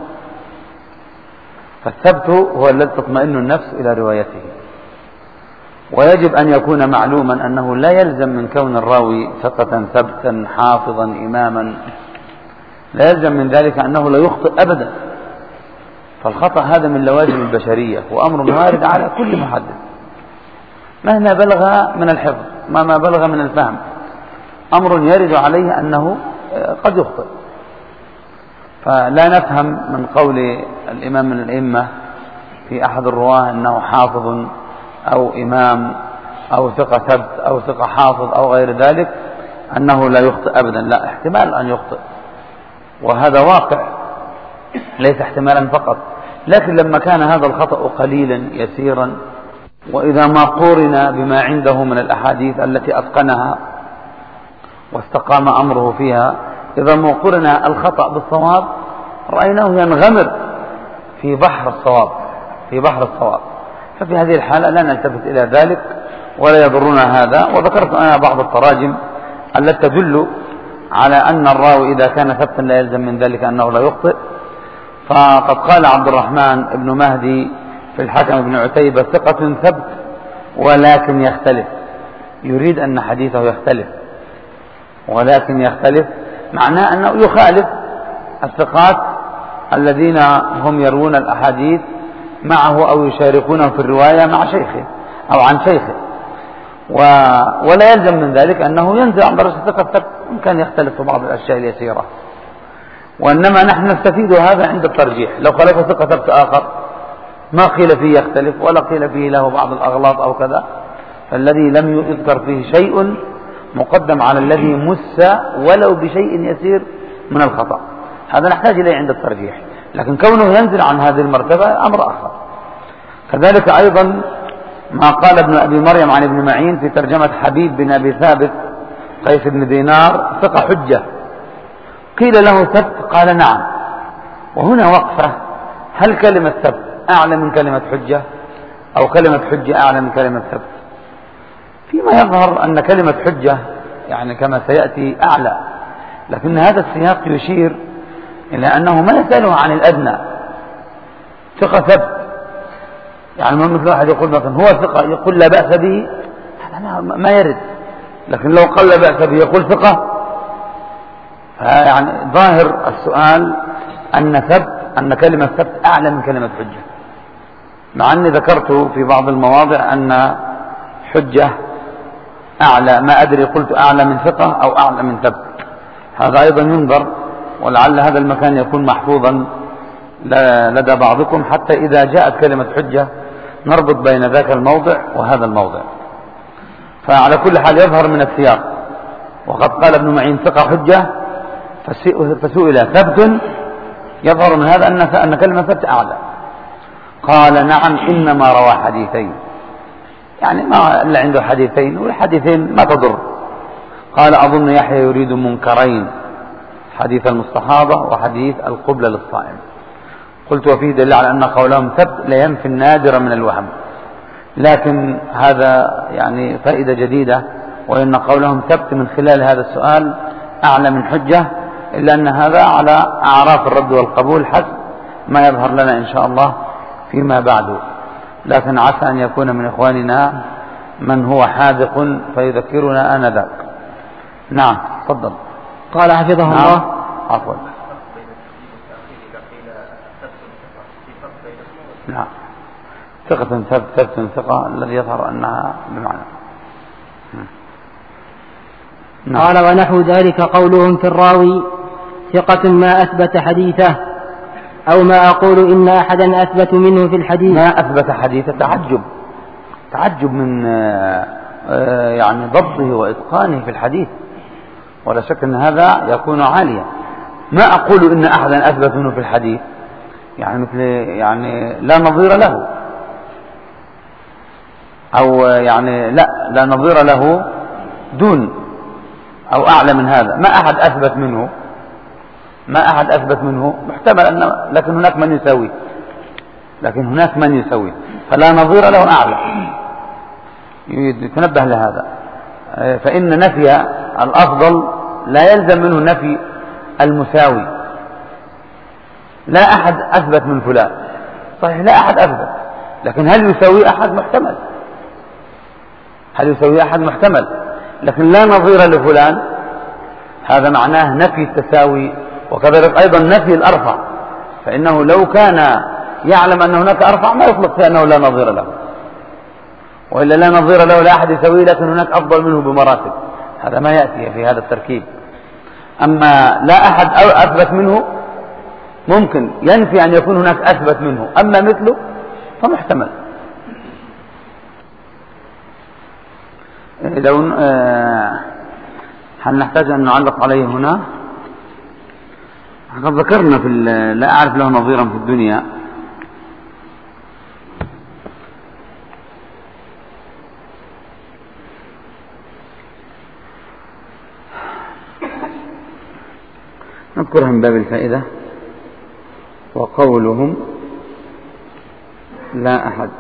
فالثبت هو الذي تطمئن النفس إلى روايته. ويجب أن يكون معلوما أنه لا يلزم من كون الراوي ثقة ثبتا حافظا إماما، لا يلزم من ذلك أنه لا يخطئ أبدا. فالخطأ هذا من لوازم البشرية، وأمر وارد على كل محدث مهما بلغ من الحفظ، مهما بلغ من الفهم، أمر يرد عليه أنه قد يخطئ. فلا نفهم من قول الإمام من الأئمة في أحد الرواة أنه حافظ أو إمام أو ثقة ثبت أو ثقة حافظ أو غير ذلك أنه لا يخطئ أبدا، لا، احتمال أن يخطئ، وهذا واقع ليس احتمالا فقط. لكن لما كان هذا الخطأ قليلا يسيرا، وإذا ما قورن بما عنده من الأحاديث التي أتقنها واستقام أمره فيها، إذا ما قورن الخطأ بالصواب رأيناه ينغمر في بحر الصواب في بحر الصواب ففي هذه الحالة لا نلتفت إلى ذلك ولا يضرنا هذا. وذكرت أنا بعض التراجم التي تدل على أن الراوي إذا كان ثبتا لا يلزم من ذلك أنه لا يخطئ. فقد قال عبد الرحمن بن مهدي في الحكم بن عتيبة ثقة ثبت ولكن يختلف، يريد أن حديثه يختلف، ولكن يختلف معناه أنه يخالف الثقات الذين هم يروون الأحاديث معه أو يشاركونه في الرواية مع شيخه أو عن شيخه، و... ولا يلزم من ذلك أنه ينزل عن درجة الثقة ثبت، كان يختلف في بعض الأشياء اليسيرة. وإنما نحن نستفيد هذا عند الترجيح. لو خلف ثقة ثبت آخر ما قيل فيه يختلف ولا قيل فيه له بعض الأغلاط أو كذا، فالذي لم يذكر فيه شيء مقدم على الذي مس ولو بشيء يسير من الخطأ، هذا نحتاج إليه عند الترجيح. لكن كونه ينزل عن هذه المرتبة أمر آخر. كذلك أيضا ما قال ابن أبي مريم عن ابن معين في ترجمة حبيب بن أبي ثابت قيس بن دينار ثقة حجة، قيل له ثبت قال نعم. وهنا وقفة، هل كلمة ثبت أعلى من كلمة حجة أو كلمة حجة أعلى من كلمة ثبت؟ فيما يظهر أن كلمة حجة يعني كما سيأتي أعلى، لكن هذا السياق يشير إلى أنه ما يسأله عن الأدنى. ثقة ثبت يعني ما مثل واحد يقول مثلا هو ثقة يقول لا بأس به، هذا ما يرد. لكن لو قال لا بأس به يقول ثقة، يعني ظاهر السؤال أن ثبت أن كلمة ثبت أعلى من كلمة حجة، مع أني ذكرت في بعض المواضع أن حجة أعلى، ما أدري قلت أعلى من ثقة أو أعلى من ثبت، هذا أيضا ينظر، ولعل هذا المكان يكون محفوظا لدى بعضكم حتى إذا جاءت كلمة حجة نربط بين ذاك الموضع وهذا الموضع. فعلى كل حال يظهر من السياق وقد قال ابن معين ثقة حجة فسئل ثبت، يظهر من هذا أن كلمة ثبت أعلى. قال نعم إنما روى حديثين، يعني ما إلا عنده حديثين، والحديثين ما تضر. قال أظن يحيى يريد منكرين، حديث المستحاضة وحديث القبلة للصائم. قلت وفيه دليل على أن قولهم ثبت لا ينفي النادر من الوهم، لكن هذا يعني فائدة جديدة، وإن قولهم ثبت من خلال هذا السؤال أعلى من حجة، إلا أن هذا على أعراف الرد والقبول حسب ما يظهر لنا إن شاء الله فيما بعد، لكن عسى أن يكون من إخواننا من هو حاذق فيذكرنا آنذاك. نعم تفضل. قال حفظه نعم. الله عفوا. نعم ثقة ثبت ثبت ثقة الذي يظهر أنها بمعنى. نعم. قال ونحو ذلك قولهم في الراوي ثقة ما أثبت حديثه، أو ما أقول إن أحدا أثبت منه في الحديث. ما أثبت حديثه تعجب تعجب من يعني ضبطه وإتقانه في الحديث، ولا شك أن هذا يكون عاليا. ما أقول إن أحدا أثبت منه في الحديث يعني مثل يعني لا نظير له، أو يعني لا لا نظير له دون أو أعلى من هذا. ما أحد أثبت منه ما أحد أثبت منه محتمل أن، لكن هناك من يساوي لكن هناك من يساوي فلا نظير له أعلى. يتنبه لهذا، فإن نفي الأفضل لا يلزم منه نفي المساوي. لا أحد أثبت من فلان، صحيح لا أحد أثبت، لكن هل يساوي أحد محتمل هل يساوي أحد محتمل لكن لا نظير لفلان، هذا معناه نفي التساوي. وكذلك أيضا نفي الأرفع، فإنه لو كان يعلم أن هناك أرفع ما يطلق فإنه لا نظير له، وإلا لا نظير له لا أحد يساويه لكن هناك أفضل منه بمراتب، هذا ما يأتي في هذا التركيب. أما لا أحد أثبت منه ممكن ينفي أن يكون هناك أثبت منه، أما مثله فمحتمل. لو هل نحتاج أن نعلق عليه هنا؟ قد ذكرنا في لا أعرف له نظيرا في الدنيا. نذكرها من باب الفائدة. وقولهم لا أحد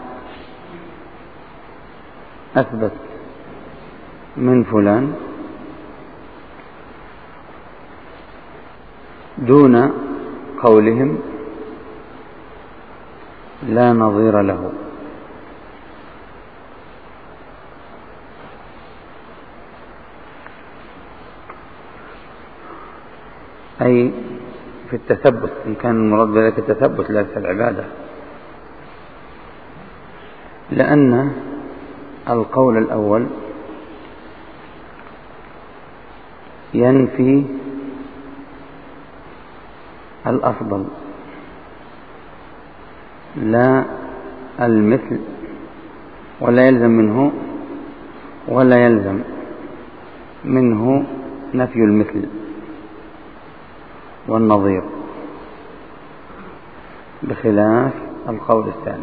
أثبت من فلان دون قولهم لا نظير له. أي في التثبت، إن كان المراد بذلك التثبت ليس العبادة، لأن القول الأول ينفي الأفضل لا المثل، ولا يلزم منه ولا يلزم منه نفي المثل والنظير، بخلاف القول الثاني.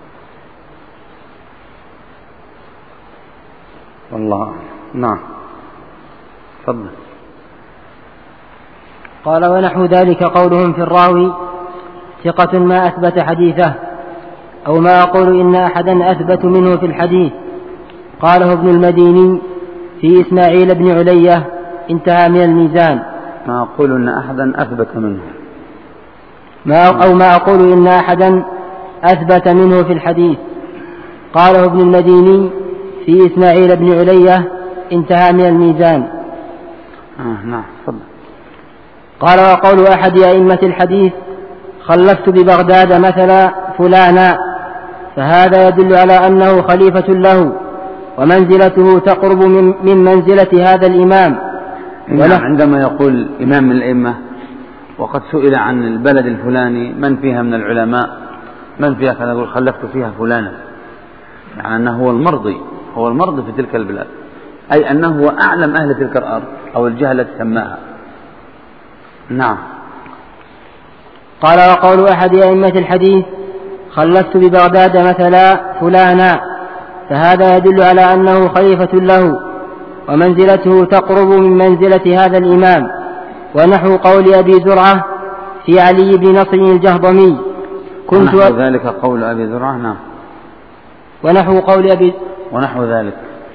والله أعلم. نعم تفضل. قال ونحو ذلك قولهم في الراوي ثقة ما أثبت حديثه، أو ما أقول إن أحدا أثبت منه في الحديث. قاله ابن المديني في إسماعيل بن علية انتهى من الميزان. ما أقول إن أحدا أثبت منه ما أو ما أقول إن أحدا أثبت منه في الحديث. قاله ابن المديني في إسماعيل بن علية انتهى من الميزان. آه نعم تفضل. قال وقول أحد أئمة الحديث خلفت ببغداد مثلا فلانا، فهذا يدل على أنه خليفة له ومنزلته تقرب من منزلة هذا الإمام. نعم عندما يقول إمام من الأئمة وقد سئل عن البلد الفلاني من فيها من العلماء من فيها، كان يقول خلفت فيها فلانا، يعني أنه هو المرضي هو المرضي في تلك البلاد، أي أنه هو أعلم أهل تلك الأرض أو الجهة التي سماها. نعم. قال وقول أحد أئمة الحديث خلفت ببغداد مثلا فلانا، فهذا يدل على أنه خليفة له ومنزلته تقرب من منزلة هذا الإمام. ونحو قول أبي زرعة في علي بن نصر الجهضمي كنت ونحو ذلك قول أبي زرعة. نعم. ونحو قول أبي ونحو ذلك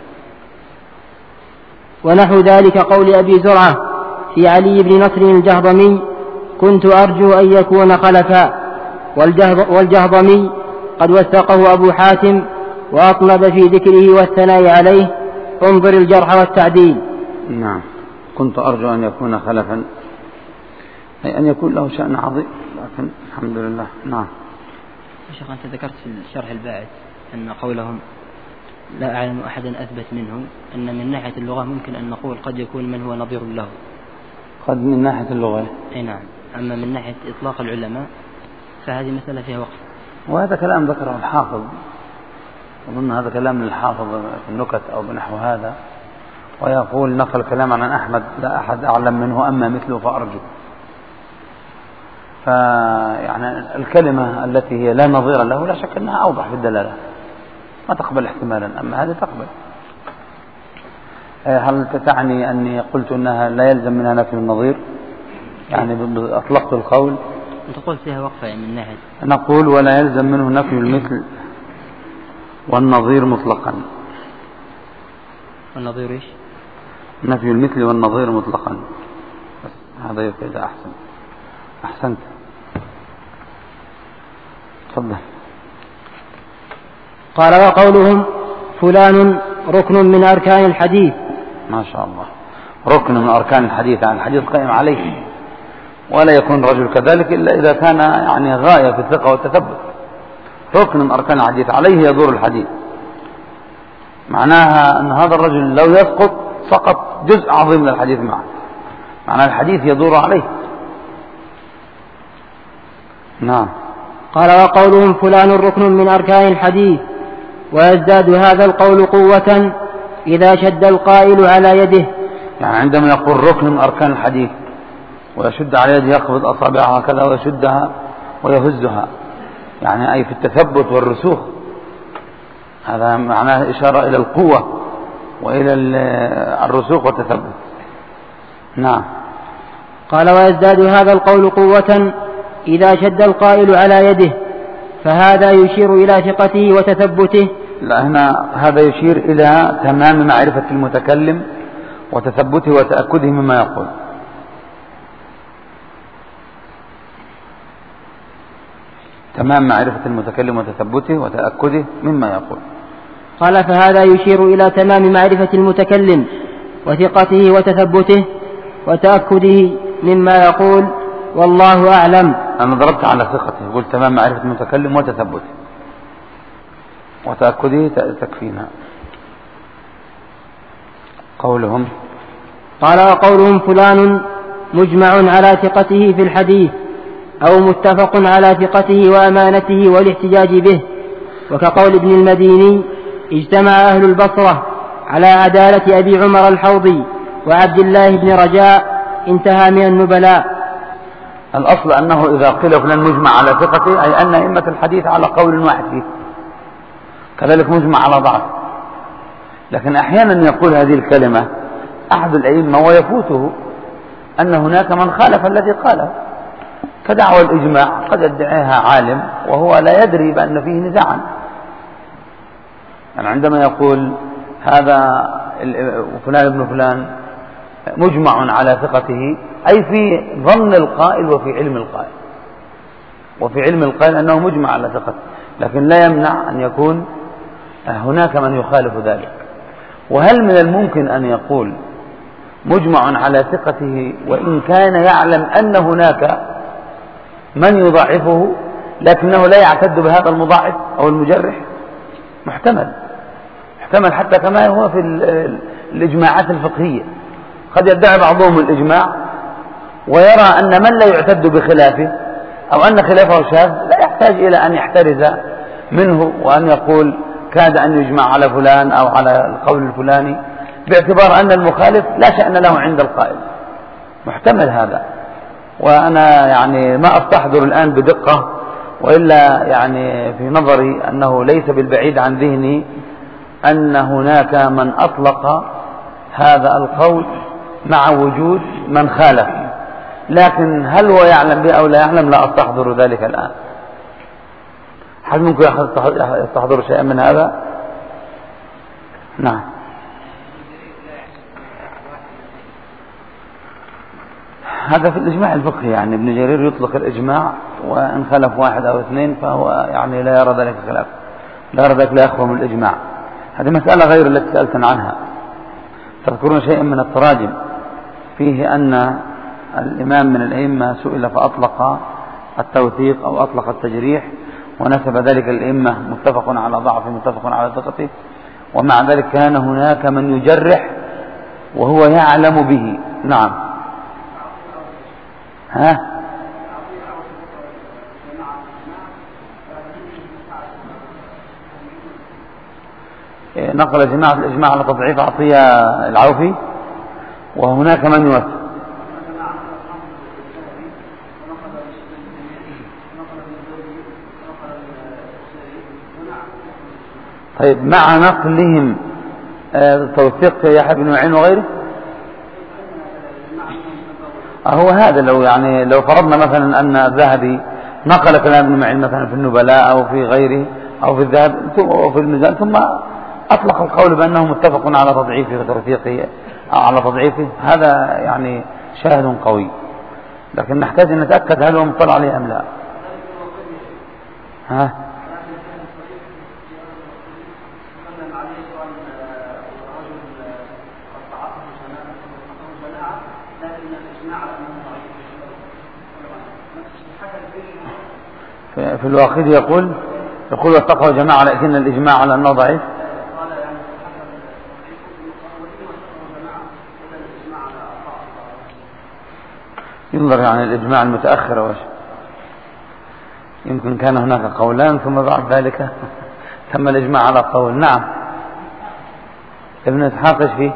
ونحو ذلك قول أبي زرعة في علي بن نصر الجهضمي كنت أرجو أن يكون خلفا، والجهضمي قد وثقه أبو حاتم وأطنب في ذكره والثناء عليه، انظر الجرح والتعديل. نعم. كنت أرجو أن يكون خلفا أي أن يكون له شأن عظيم، لكن الحمد لله. نعم. شيخ أنت ذكرت في الشرح الباعث أن قولهم لا أعلم أحدا أثبت منهم، أن من ناحية اللغة ممكن أن نقول قد يكون من هو نظير له. قد من ناحية اللغة. أي نعم. أما من ناحية إطلاق العلماء فهذه مسألة فيها وقف. وهذا كلام ذكره الحافظ، أظن هذا كلام للحافظ في النكت أو بنحو هذا، ويقول نقل كلام عن أحمد لا أحد أعلم منه أما مثله فأرجو. فيعني الكلمة التي هي لا نظير له لا شك أنها أوضح في الدلالة، ما تقبل احتمالا، أما هذه تقبل. هل تعني أني قلت أنها لا يلزم منها نفي النظير؟ يعني أطلقت القول. أنت قلت فيها وقفة من ناحية. نقول ولا يلزم منه نفي المثل والنظير مطلقا. والنظير إيش؟ نفي المثل والنظير مطلقا. بس هذا يفيد أحسن. أحسنت. تفضل. قال وقولهم فلان ركن من أركان الحديث. ما شاء الله، ركن من أركان الحديث، عن الحديث قائم عليه، ولا يكون رجل كذلك إلا إذا كان يعني غاية في الثقة والتثبت. ركن من أركان الحديث عليه يدور الحديث، معناها أن هذا الرجل لو يسقط سقط جزء عظيم من الحديث معه، معناها الحديث يدور عليه. نعم. قال وقولهم فلان ركن من أركان الحديث، ويزداد هذا القول قوة إذا شد القائل على يده. يعني عندما يقول ركن من أركان الحديث ويشد على يده يقبض أصابعها كذا ويشدها ويهزها، يعني أي في التثبت والرسوخ، هذا معناه إشارة إلى القوة وإلى الرسوخ والتثبت. نعم. قال ويزداد هذا القول قوة إذا شد القائل على يده، فهذا يشير إلى ثقته وتثبته. لا، هنا هذا يشير إلى تمام معرفة المتكلم وتثبته وتأكده مما يقول. تمام معرفة المتكلم وتثبته وتأكده مما يقول. قال فهذا يشير إلى تمام معرفة المتكلم وثقته وتثبته وتأكده مما يقول، والله أعلم. أنا ضربت على ثقته، قلت تمام معرفة المتكلم وتثبته وتأكده تكفينا. قولهم قال وقولهم فلان مجمع على ثقته في الحديث أو متفق على ثقته وأمانته والاحتجاج به، وكقول ابن المديني اجتمع أهل البصرة على عدالة أبي عمر الحوضي وعبد الله بن رجاء، انتهى من النبلاء. الأصل أنه إذا قيل فلان مجمع على ثقته أي أن أئمة الحديث على قول واحد فيه، كذلك مجمع على ضعف. لكن أحيانا يقول هذه الكلمة أحد الأئمة ويفوته أن هناك من خالف الذي قاله، كدعوى الإجماع قد يدعيها عالم وهو لا يدري بأن فيه نزاعا. يعني عندما يقول هذا فلان ابن فلان مجمع على ثقته أي في ظن القائل وفي علم القائل، وفي علم القائل أنه مجمع على ثقته، لكن لا يمنع أن يكون هناك من يخالف ذلك. وهل من الممكن أن يقول مجمع على ثقته وإن كان يعلم أن هناك من يضاعفه لكنه لا يعتد بهذا المضاعف أو المجرح؟ محتمل، محتمل حتى كما هو في الإجماعات الفقهية. قد يدعي بعضهم الإجماع ويرى أن من لا يعتد بخلافه أو أن خلافه شاذ لا يحتاج إلى أن يحترز منه وأن يقول كاد أن يجمع على فلان أو على القول الفلاني، باعتبار أن المخالف لا شأن له عند القائل. محتمل هذا، وأنا يعني ما أستحضر الآن بدقة، وإلا يعني في نظري أنه ليس بالبعيد عن ذهني أن هناك من أطلق هذا القول مع وجود من خالف، لكن هل هو يعلم به أو لا يعلم لا أستحضر ذلك الآن. هل ممكن يستحضر شيئا من هذا؟ نعم. هذا في الإجماع الفقهي، يعني ابن جرير يطلق الإجماع وإن خلف واحد أو اثنين فهو يعني لا يرى ذلك خلاف، لا يرى ذلك لا يخرج من الإجماع. هذه مسألة غير التي سألتنا عنها. تذكرون شيئا من التراجم فيه أن الإمام من الأئمة سئل فأطلق التوثيق أو أطلق التجريح ونسب ذلك الأئمة متفق على ضعفه متفق على ثقته، ومع ذلك كان هناك من يجرح وهو يعلم به. نعم. ها؟ نقل جماعة الإجماع على تضعيف عطية العوفي، وهناك من يوثق. طيب مع نقلهم توثيق يحيى بن معين وغيره؟ هو هذا لو يعني لو فرضنا مثلا أن الذهبي نقل كلام ابن معين مثلا في النبلاء أو في غيره أو في الذهب أو في الميزان ثم أطلق القول بأنه متفق على تضعيفه وتوثيقه أو على تضعيفه، هذا يعني شاهد قوي، لكن نحتاج أن نتأكد هل هو مطلع عليه أم لا. ها؟ في الواقد يقول يقول واتقوا جماعة لكن الإجماع على أنه ضعيف. ينظر يعني الإجماع المتأخر وش يمكن كان هناك قولان ثم بعد ذلك تم الإجماع على قول. نعم. ابن إسحاق ايش فيه؟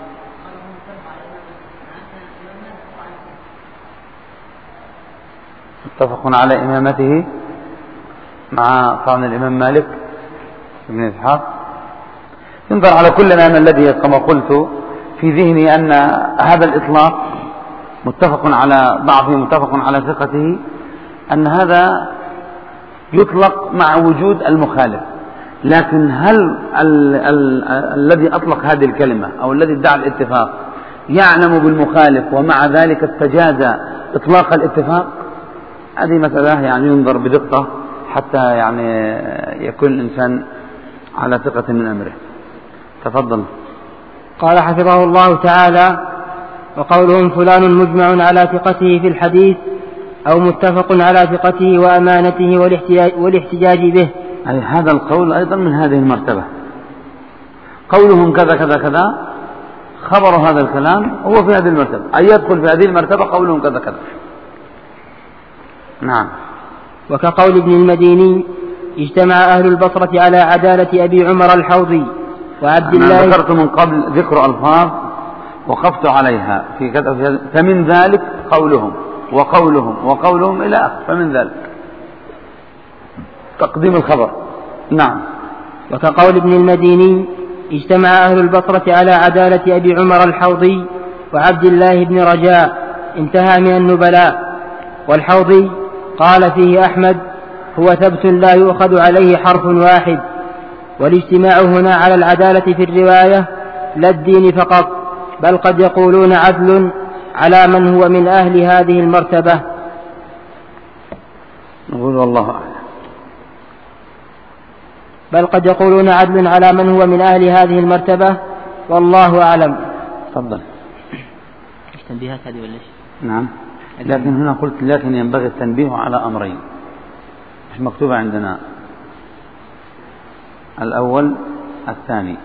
متفق على إمامته مع طعن الإمام مالك ابن إسحاق. ينظر على كل الآن الذي كما قلت في ذهني أن هذا الإطلاق متفق على ضعفه متفق على ثقته، أن هذا يطلق مع وجود المخالف. لكن هل ال ال الذي أطلق هذه الكلمة أو الذي ادعى الاتفاق يعلم بالمخالف ومع ذلك استجاز إطلاق الاتفاق؟ هذه مسألة يعني ينظر بدقة حتى يعني يكون الإنسان على ثقة من أمره. تفضل. قال حفظه الله تعالى: وقولهم فلان مجمع على ثقته في الحديث أو متفق على ثقته وأمانته والاحتجاج به، أي هذا القول أيضا من هذه المرتبة. قولهم كذا كذا كذا خبر هذا الكلام هو في هذه المرتبة، أي يدخل في هذه المرتبة قولهم كذا كذا. نعم. وكقول ابن المديني: اجتمع أهل البصرة على عدالة أبي عمر الحوضي وعبد الله. أنا ذكرت من قبل ذكر ألفاظ وقفت عليها في كذا، فمن ذلك قولهم وقولهم وقولهم إلى آخر، فمن ذلك تقديم الخبر. نعم. وكقول ابن المديني: اجتمع أهل البصرة على عدالة أبي عمر الحوضي وعبد الله بن رجاء، انتهى من النبلاء. والحوضي قال فيه أحمد: هو ثبت لا يؤخذ عليه حرف واحد. والاجتماع هنا على العدالة في الرواية لا الدين فقط، بل قد يقولون عدل على من هو من أهل هذه المرتبة. نقول والله أعلم. بل قد يقولون عدل على من هو من أهل هذه المرتبة، والله أعلم. تفضل. ايش تنبيهات هذه ولا ايش؟ نعم. لكن هنا قلت لكن ينبغي التنبيه على أمرين مش مكتوبة عندنا، الأول الثاني.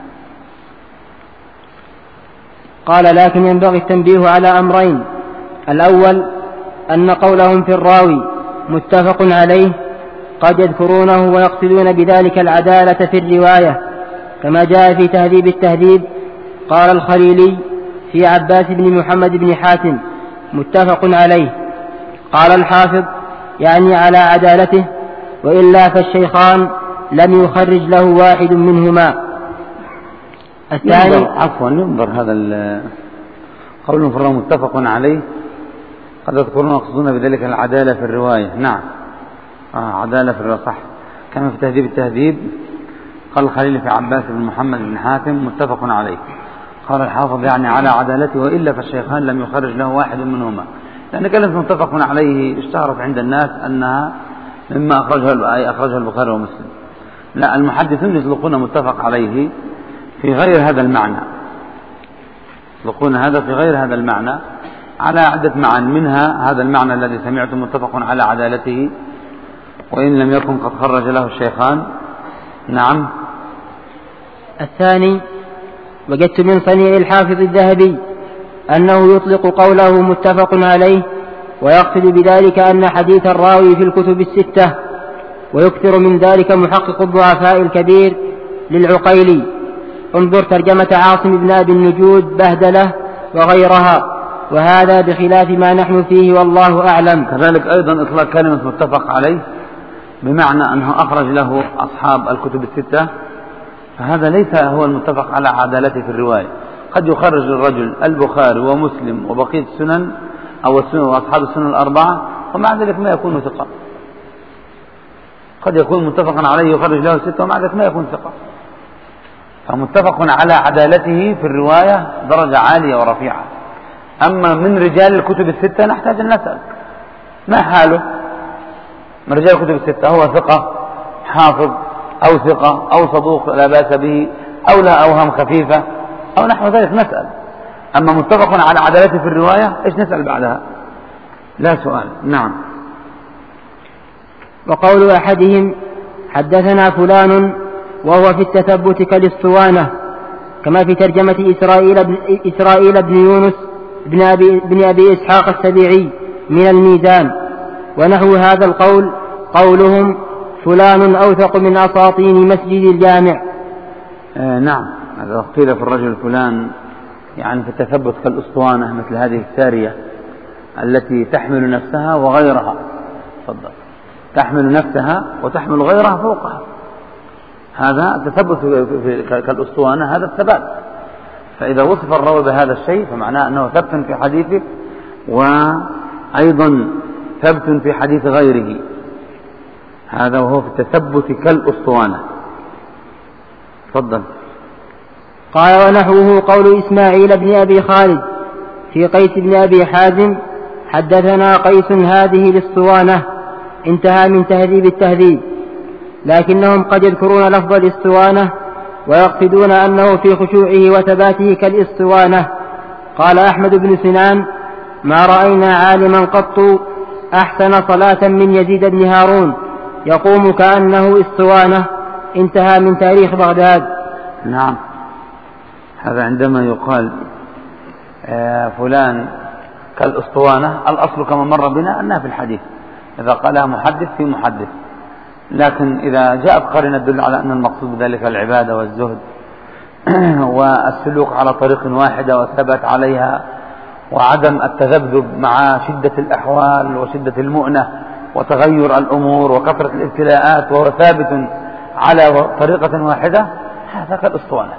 قال: لكن ينبغي التنبيه على أمرين. الأول أن قولهم في الراوي متفق عليه قد يذكرونه ويقصدون بذلك العدالة في الرواية، كما جاء في تهذيب التهذيب: قال الخليلي في عباس بن محمد بن حاتم متفق عليه. قال الحافظ يعني على عدالته، وإلا فالشيخان لم يخرج له واحد منهما. الثاني عفوا ينظر هذا قول فرا متفق عليه قد يذكرون يقصدون بذلك العدالة في الرواية. نعم. آه عدالة في الرواية صح، كما في تهذيب التهذيب قال الخليل في عباس بن محمد بن حاتم متفق عليه. قال الحافظ يعني على عدالته، وإلا فالشيخان لم يخرج له واحد منهما، لأن كلمة متفق عليه اشتهرت عند الناس أنها مما أخرجها أي أخرجها البخاري ومسلم. لا، المحدثون يطلقون متفق عليه في غير هذا المعنى، يطلقون هذا في غير هذا المعنى على عدة معاني، منها هذا المعنى الذي سمعتم متفق على عدالته وإن لم يكن قد خرج له الشيخان. نعم. الثاني: وجدت من صنيع الحافظ الذهبي أنه يطلق قوله متفق عليه ويقصد بذلك أن حديث الراوي في الكتب الستة، ويكثر من ذلك محقق الضعفاء الكبير للعقيلي. انظر ترجمة عاصم بن أبي النجود بهدلة وغيرها، وهذا بخلاف ما نحن فيه والله أعلم. كذلك أيضا إطلاق كلمة متفق عليه بمعنى أنه أخرج له أصحاب الكتب الستة، فهذا ليس هو المتفق على عدالته في الرواية. قد يخرج الرجل البخاري ومسلم وبقية السنن أو السنن وأصحاب السنن الأربعة ومع ذلك ما يكون ثقة. قد يكون متفقا عليه يخرج له ستة ومع ذلك ما يكون ثقة. فمتفق على عدالته في الرواية درجة عالية ورفيعة. أما من رجال الكتب الستة نحتاج أن نسأل ما حاله من رجال الكتب الستة، هو ثقة حافظ أو ثقة أو صدوق لا بأس به أو لا أوهام خفيفة أو نحو ذلك نسأل. أما متفق على عدالته في الرواية إيش نسأل بعدها؟ لا سؤال. نعم. وقول أحدهم حدثنا فلان وهو في التثبت كالاسطوانة، كما في ترجمة إسرائيل بن, إسرائيل بن يونس بن أبي, بن أبي إسحاق السبيعي من الميزان. ونحو هذا القول قولهم فلان أوثق من أساطين مسجد الجامع. آه نعم، هذا قيل في الرجل فلان يعني في التثبت كالأسطوانة، مثل هذه السارية التي تحمل نفسها وغيرها. تفضل. تحمل نفسها وتحمل غيرها فوقها، هذا التثبت كالأسطوانة، هذا الثبات. فإذا وصف الراوي بهذا الشيء فمعناه أنه ثبت في حديثه وأيضا ثبت في حديث غيره، هذا وهو في التثبت كالأسطوانة. تفضل. قال ونحوه قول إسماعيل بن أبي خالد في قيس بن أبي حازم حدثنا قيس هذه الاسطوانة، انتهى من تهذيب التهذيب، لكنهم قد يذكرون لفظ الاسطوانة ويقصدون أنه في خشوعه وثباته كالاسطوانة. قال أحمد بن سنان ما رأينا عالما قط أحسن صلاة من يزيد بن هارون يقوم كأنه اسطوانة، انتهى من تاريخ بغداد. نعم، هذا عندما يقال آه فلان كالاسطوانة، الأصل كما مر بنا أنها في الحديث إذا قالها محدث في محدث، لكن إذا جاءت قرينة تدل على أن المقصود بذلك العبادة والزهد والسلوك على طريق واحدة والثبات عليها وعدم التذبذب مع شدة الأحوال وشدة المؤنة وتغير الأمور وكثرة الابتلاءات وهو ثابت على طريقة واحدة، هذا كالأسطوانة،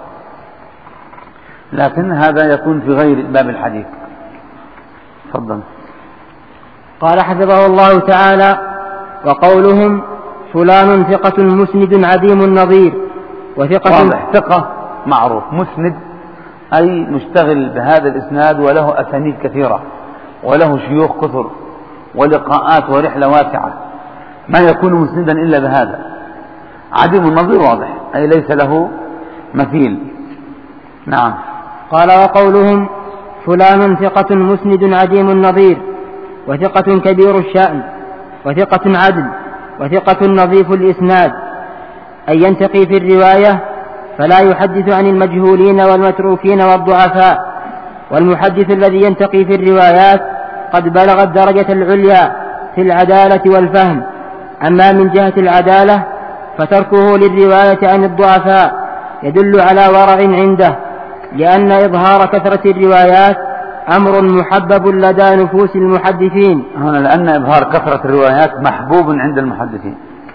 لكن هذا يكون في غير باب الحديث. تفضل. قال حفظه الله تعالى وقولهم فلان ثقة مسند عديم النظير وثقة واضح، ثقة معروف، مسند أي مشتغل بهذا الإسناد وله أسانيد كثيرة وله شيوخ كثر ولقاءات ورحلة واسعة، ما يكون مسندا إلا بهذا. عديم النظير واضح أي ليس له مثيل. نعم. قال وقولهم فلان ثقة مسند عديم النظير وثقة كبير الشأن وثقة عدل وثقة نظيف الإسناد، أي ينتقي في الرواية فلا يحدث عن المجهولين والمتروكين والضعفاء، والمحدث الذي ينتقي في الروايات قد بلغ الدرجة العليا في العدالة والفهم. أما من جهة العدالة فتركه للرواية عن الضعفاء يدل على ورع عنده، لأن إظهار كثرة الروايات أمر محبب لدى نفوس المحدثين. هنا لأن إظهار كثرة الروايات محبوب عند المحدثين،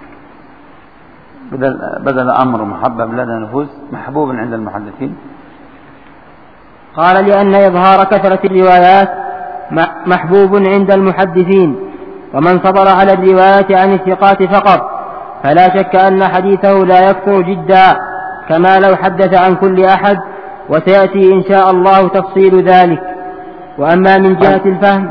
بدل, بدل أمر محبب لدى نفوس محبوب عند المحدثين. قال لأن إظهار كثرة الروايات محبوب عند المحدثين، ومن صبر على الرواية عن الثقات فقط فلا شك أن حديثه لا يكثر جدا كما لو حدث عن كل أحد، وسيأتي إن شاء الله تفصيل ذلك. وأما من جهة الفهم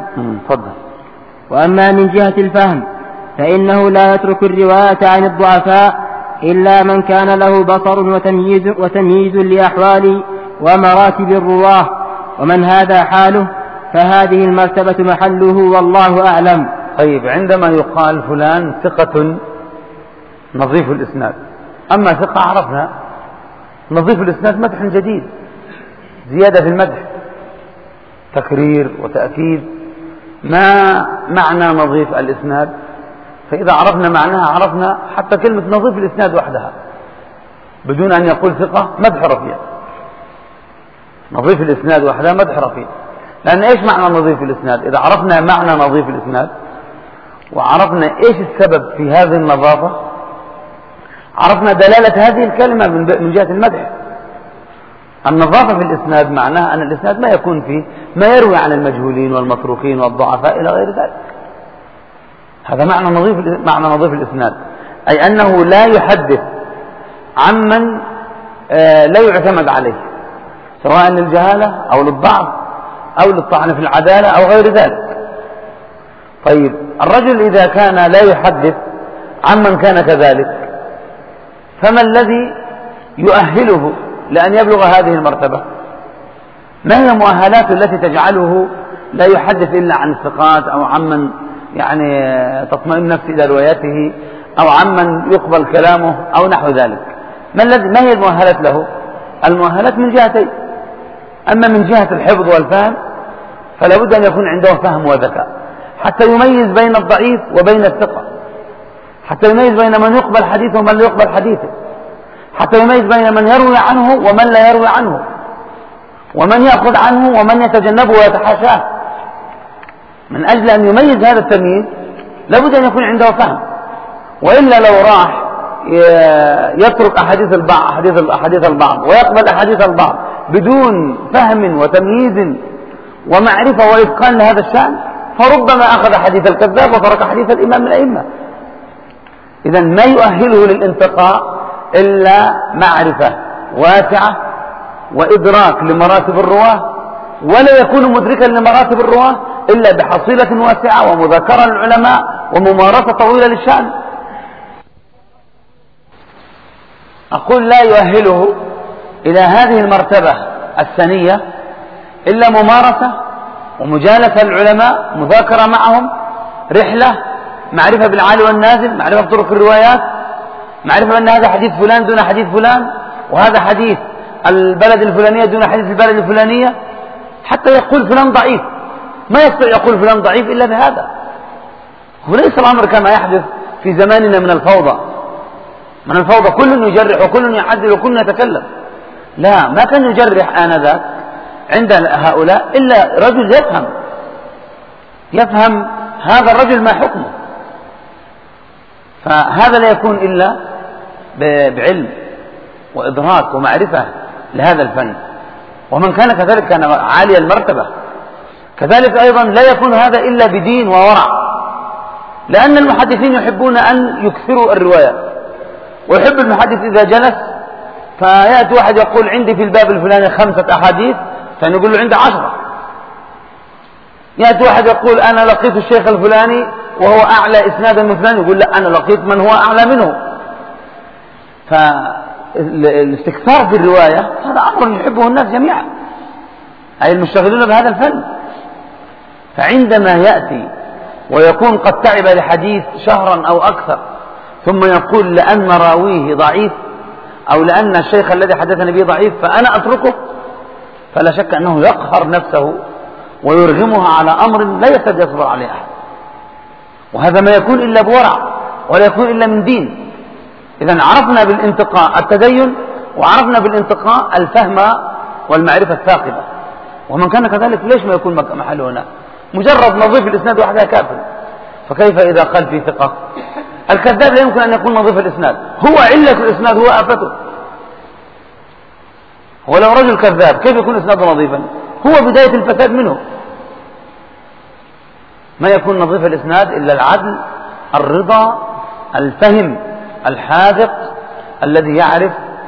وأما من جهة الفهم فإنه لا يترك الرواية عن الضعفاء إلا من كان له بصر وتمييز, وتمييز لأحوال ومراتب الرواه، ومن هذا حاله فهذه المرتبة محله والله أعلم. طيب، عندما يقال فلان ثقة نظيف الإسناد، أما ثقة عرفنا، نظيف الإسناد مدح جديد، زيادة في المدح، تكرير وتأكيد. ما معنى نظيف الإسناد؟ فإذا عرفنا معناها عرفنا حتى كلمة نظيف الإسناد وحدها بدون أن يقول ثقة مدح رفيع. نظيف الإسناد وحدها مدح رفيع، لأن إيش معنى نظيف الإسناد؟ إذا عرفنا معنى نظيف الإسناد وعرفنا إيش السبب في هذه النظافة عرفنا دلالة هذه الكلمة من جهة المدح. النظافة في الإسناد معناها أن الإسناد ما يكون فيه ما يروي عن المجهولين والمتروكين والضعفاء إلى غير ذلك. هذا معنى نظيف معنى نظيف الإسناد، أي أنه لا يحدث عمن لا يعتمد عليه، سواء للجهالة أو للضعف أو للطعن في العدالة أو غير ذلك. طيب، الرجل إذا كان لا يحدث عمن كان كذلك فما الذي يؤهله لأن يبلغ هذه المرتبة؟ ما هي المؤهلات التي تجعله لا يحدث إلا عن الثقات أو عمن يعني تطمئن نفسه إلى روايته أو عمن يقبل كلامه أو نحو ذلك؟ ما الذي ما هي المؤهلات له؟ المؤهلات من جهتين، أما من جهة الحفظ والفهم فلا بد أن يكون عنده فهم وذكاء حتى يميز بين الضعيف وبين الثقة، حتى يميز بين من يقبل حديثه ومن لا يقبل حديثه، حتى يميز بين من يروي عنه ومن لا يروي عنه، ومن يأخذ عنه ومن يتجنبه ويتحاشاه. من أجل أن يميز هذا التمييز لابد أن يكون عنده فهم، وإلا لو راح يترك أحاديث البعض أحاديث أحاديث البعض ويقبل أحاديث البعض بدون فهم وتمييز ومعرفة وإتقان لهذا الشأن، فربما أخذ حديث الكذاب وترك حديث الإمام من الأئمة. إذن ما يؤهله للانتقاء إلا معرفة واسعة وإدراك لمراتب الرواة، ولا يكون مدركا لمراتب الرواة إلا بحصيلة واسعة ومذاكرة للعلماء وممارسة طويلة للشأن. أقول لا يؤهله إلى هذه المرتبة الثانية إلا ممارسة ومجالسة العلماء، مذاكرة معهم، رحلة، معرفة بالعالي والنازل، معرفة بطرق الروايات، معرفة أن هذا حديث فلان دون حديث فلان، وهذا حديث البلد الفلانية دون حديث البلد الفلانية، حتى يقول فلان ضعيف. ما يستطيع يقول فلان ضعيف إلا بهذا. وليس الأمر كما يحدث في زماننا من الفوضى، من الفوضى كل يجرح وكل يعدل وكل يتكلم. لا، ما كان يجرح آنذاك عند هؤلاء إلا رجل يفهم يفهم هذا الرجل ما حكمه. فهذا لا يكون إلا بعلم وإدراك ومعرفة لهذا الفن، ومن كان كذلك كان عالي المرتبة. كذلك أيضا لا يكون هذا إلا بدين وورع، لأن المحدثين يحبون أن يكثروا الرواية، ويحب المحدث إذا جلس فيأتي واحد يقول عندي في الباب الفلاني خمسة أحاديث، فنقول له عندي عشرة. يأتي واحد يقول أنا لقيت الشيخ الفلاني وهو أعلى إسنادا من فلان، يقول لا أنا لقيت من هو أعلى منه. فالاستكثار في الرواية هذا أمر يحبه الناس جميعا، أي المشتغلون بهذا الفن. فعندما يأتي ويكون قد تعب لحديث شهرا أو أكثر ثم يقول لأن راويه ضعيف أو لأن الشيخ الذي حدثني به ضعيف فأنا أتركه، فلا شك أنه يقهر نفسه ويرغمها على أمر لا يكاد يصبر عليه أحد. وهذا ما يكون إلا بورع ولا يكون إلا من دين. إذن عرفنا بالانتقاء التدين، وعرفنا بالانتقاء الفهم والمعرفة الثاقبة. ومن كان كذلك ليش ما يكون محله هنا؟ مجرد نظيف الإسناد وحدها كافر. فكيف إذا قال في ثقة؟ الكذاب لا يمكن أن يكون نظيف الإسناد، هو علة الإسناد، هو آفته. ولو رجل كذاب كيف يكون إسناده نظيفا؟ هو بداية الفساد منه. ما يكون نظيف الإسناد إلا العدل، الرضا، الفهم، الحاذق، الذي يعرف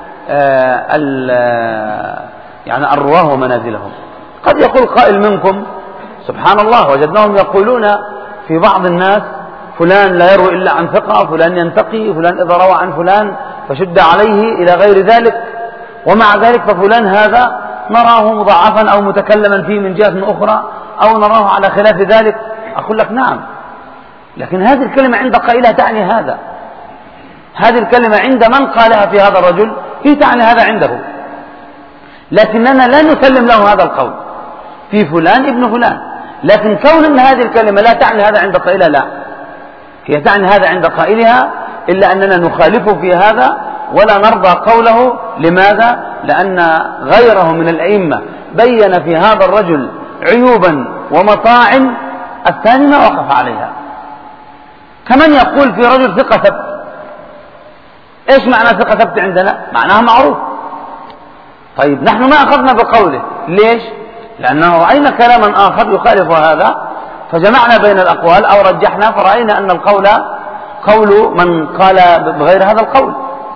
آه يعني الرواه ومنازلهم. قد يقول قائل منكم سبحان الله وجدناهم يقولون في بعض الناس فلان لا يروي إلا عن ثقة، فلان ينتقي، فلان إذا روى عن فلان فشد عليه إلى غير ذلك، ومع ذلك ففلان هذا نراه مضاعفا أو متكلما فيه من جهة أخرى أو نراه على خلاف ذلك. أقول لك نعم، لكن هذه الكلمة عند قائلها تعني هذا. هذه الكلمة عند من قالها في هذا الرجل هي تعني هذا عنده، لكننا لا نسلم له هذا القول في فلان ابن فلان. لكن كون أن هذه الكلمة لا تعني هذا عند قائلها، لا، هي تعني هذا عند قائلها، إلا أننا نخالفه في هذا ولا نرضى قوله. لماذا؟ لأن غيره من الأئمة بين في هذا الرجل عيوبا ومطاعن الثاني ما وقف عليها. كمن يقول في رجل ثقة ثبت. إيش معنى ثقة ثبت عندنا؟ معناها معروف. طيب نحن ما أخذنا بقوله، ليش؟ لأنه رأينا كلاما آخر يخالف هذا فجمعنا بين الأقوال أو رجحنا فرأينا أن القول قول من قال بغير هذا القول.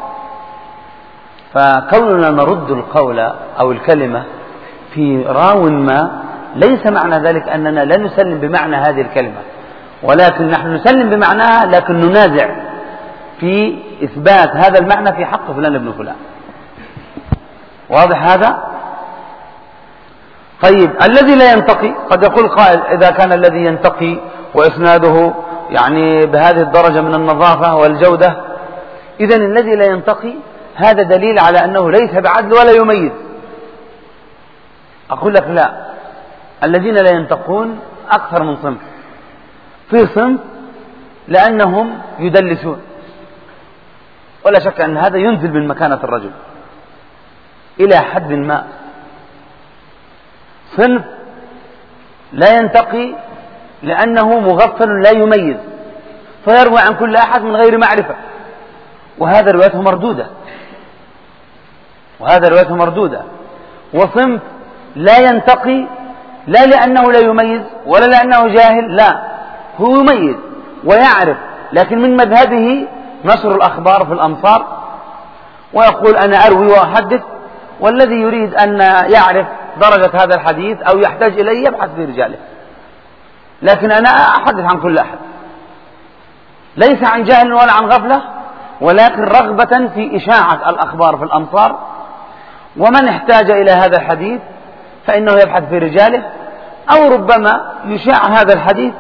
فكوننا نرد القول أو الكلمة في راو ما ليس معنى ذلك أننا لا نسلم بمعنى هذه الكلمة، ولكن نحن نسلم بمعناها لكن ننازع في إثبات هذا المعنى في حق فلان ابن فلان. واضح هذا؟ طيب الذي لا ينتقي، قد يقول قائل إذا كان الذي ينتقي وإسناده يعني بهذه الدرجة من النظافة والجودة، إذن الذي لا ينتقي هذا دليل على أنه ليس بعدل ولا يميز. أقول لك لا، الذين لا ينتقون أكثر من صنف. في صنف لأنهم يدلسون ولا شك أن هذا ينزل من مكانة الرجل إلى حد ما. صنف لا ينتقي لأنه مغفل لا يميز، فيروي عن كل أحد من غير معرفة، وهذا روايته مردودة وهذا روايته مردودة. وصنف لا ينتقي لا لأنه لا يميز ولا لأنه جاهل، لا، هو يميز ويعرف، لكن من مذهبه نشر الأخبار في الأمصار، ويقول أنا أروي وأحدث، والذي يريد أن يعرف درجة هذا الحديث أو يحتاج إليه يبحث في رجاله، لكن أنا أحدث عن كل أحد، ليس عن جهل ولا عن غفلة، ولكن رغبة في إشاعة الأخبار في الأمصار. ومن احتاج إلى هذا الحديث فإنه يبحث في رجاله، أو ربما يشاع هذا الحديث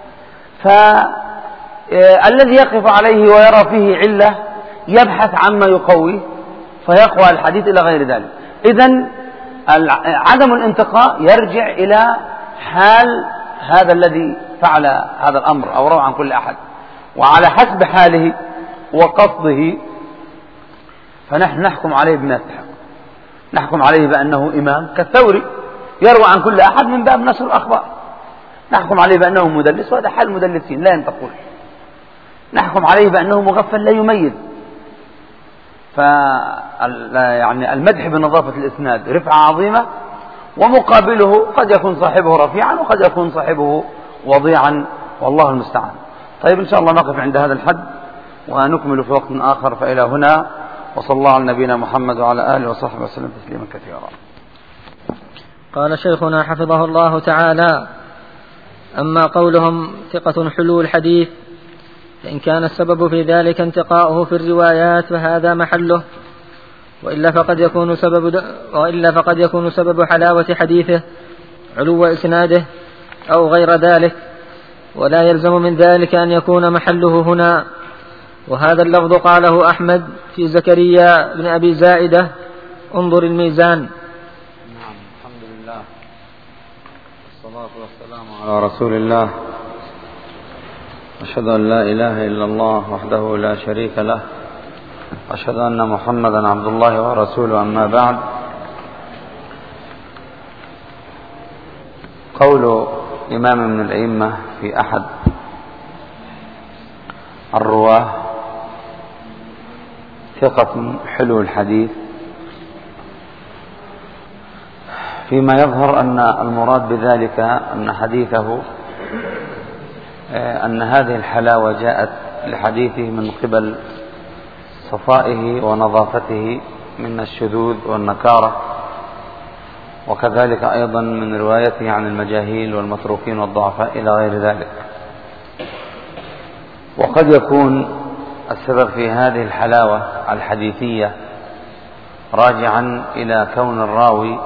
فالذي يقف عليه ويرى فيه علة يبحث عما يقوي فيقوى الحديث إلى غير ذلك. إذن عدم الانتقاء يرجع إلى حال هذا الذي فعل هذا الأمر أو روى عن كل أحد، وعلى حسب حاله وقصده فنحن نحكم عليه بما يستحق. نحكم عليه بأنه إمام كالثوري يروى عن كل أحد من باب نشر الأخبار، نحكم عليه بأنه مدلس، وهذا حال المدلسين لا ينطقون. نحكم عليه بأنه مغفل لا يميز. ف يعني المدح بنظافة الإسناد رفعة عظيمة، ومقابله قد يكون صاحبه رفيعا وقد يكون صاحبه وضيعا، والله المستعان. طيب إن شاء الله نقف عند هذا الحد ونكمل في وقت آخر. فإلى هنا، وصلى الله على نبينا محمد وعلى آله وصحبه وسلم تسليما كثيرا. قال شيخنا حفظه الله تعالى: أما قولهم ثقة حلو الحديث، فإن كان السبب في ذلك انتقاؤه في الروايات فهذا محله، وإلا فقد يكون سبب وإلا فقد يكون سبب حلاوة حديثه علو إسناده أو غير ذلك، ولا يلزم من ذلك أن يكون محله هنا. وهذا اللفظ قاله أحمد في زكريا بن أبي زائدة: انظر الميزان. نعم، الحمد لله والصلاة والسلام على رسول الله. أشهد أن لا إله إلا الله وحده لا شريك له، أشهد أن محمدا عبد الله ورسوله. أما بعد، قول إمام من الأئمة في أحد الرواه ثقة حلو الحديث، فيما يظهر أن المراد بذلك أن حديثه أن هذه الحلاوة جاءت لحديثه من قبل صفائه ونظافته من الشذوذ والنكارة، وكذلك أيضا من روايته عن المجاهيل والمتروكين والضعفاء إلى غير ذلك. وقد يكون السبب في هذه الحلاوة الحديثية راجعا إلى كون الراوي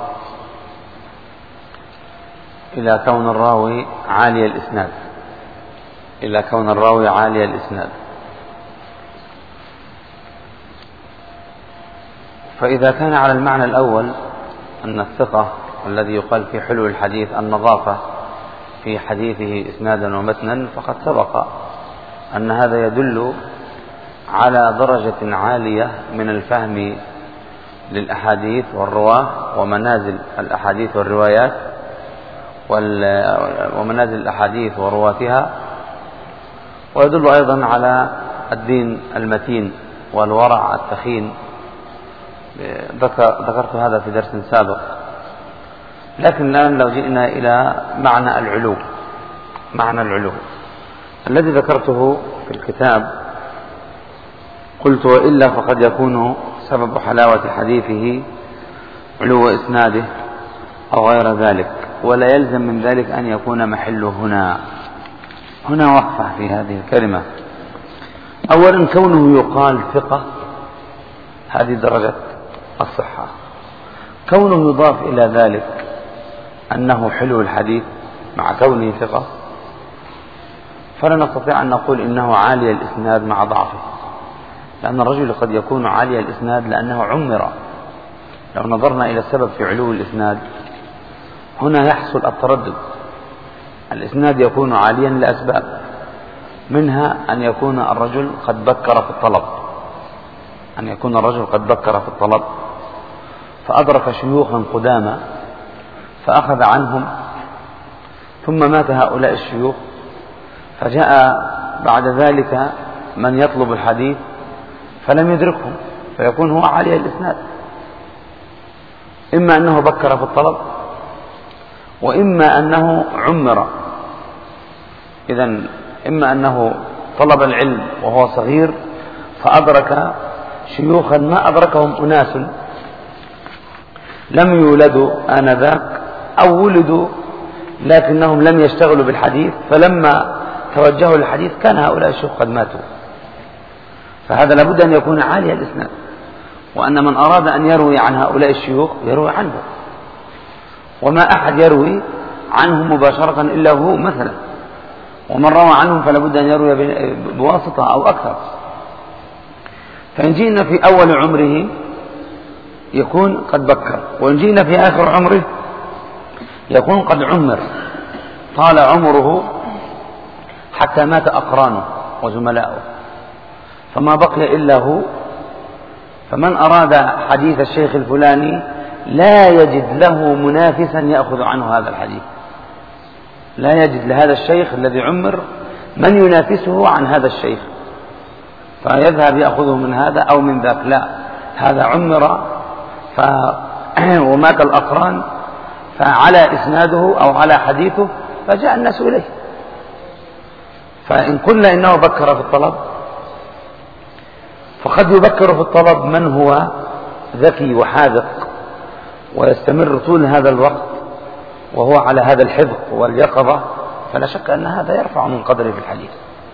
إلى كون الراوي عالي الإسناد إلى كون الراوي عالي الإسناد فإذا كان على المعنى الأول أن الثقة الذي يقال في حلو الحديث النظافة في حديثه إسنادا ومتنا، فقد سبق أن هذا يدل على درجة عالية من الفهم للأحاديث والرواه ومنازل الأحاديث والروايات ومنازل الأحاديث ورواتها، ويدل أيضا على الدين المتين والورع الثخين. ذكرت هذا في درس سابق. لكن الآن لو جئنا إلى معنى العلو معنى العلو الذي ذكرته في الكتاب، قلت: وإلا فقد يكون سبب حلاوة حديثه علو إسناده أو غير ذلك، ولا يلزم من ذلك أن يكون محله هنا. هنا وقفة في هذه الكلمة. أولا، كونه يقال ثقة هذه درجة الصحة، كونه يضاف إلى ذلك أنه حلو الحديث مع كونه ثقة، فلا نستطيع أن نقول إنه عالي الإسناد مع ضعفه، لأن الرجل قد يكون عالي الإسناد لأنه عمر. لو نظرنا إلى السبب في علو الإسناد هنا يحصل التردد. الإسناد يكون عاليا لأسباب، منها أن يكون الرجل قد بكر في الطلب، أن يكون الرجل قد بكر في الطلب فأدرك شيوخا قدامى فأخذ عنهم، ثم مات هؤلاء الشيوخ، فجاء بعد ذلك من يطلب الحديث فلم يدركهم، فيكون هو عالي الإسناد. إما أنه بكر في الطلب، وإما أنه عمر. إذن إما أنه طلب العلم وهو صغير فأدرك شيوخا ما أدركهم أناس لم يولدوا آنذاك أو ولدوا لكنهم لم يشتغلوا بالحديث، فلما توجهوا للحديث كان هؤلاء الشيوخ قد ماتوا. فهذا لابد أن يكون عالي الإسناد، وأن من أراد أن يروي عن هؤلاء الشيوخ يروي عنه، وما أحد يروي عنه مباشرة إلا هو مثلا، ومن روى عنهم فلابد أن يروي بواسطة أو أكثر. فإن جئنا في أول عمره يكون قد بكر، وإن جئنا في آخر عمره يكون قد عمر، طال عمره حتى مات أقرانه وزملاؤه فما بقي إلا هو. فمن أراد حديث الشيخ الفلاني لا يجد له منافسا يأخذ عنه هذا الحديث، لا يجد لهذا الشيخ الذي عمر من ينافسه عن هذا الشيخ فيذهب يأخذه من هذا أو من ذاك، لا، هذا عمر ف... ومات الأقران فعلى إسناده أو على حديثه فجاء الناس إليه. فإن قلنا إنه بكر في الطلب فقد يبكر في الطلب من هو ذكي وحاذق ويستمر طول هذا الوقت وهو على هذا الحذق واليقظة، فلا شك أن هذا يرفع من قدره في الحديث.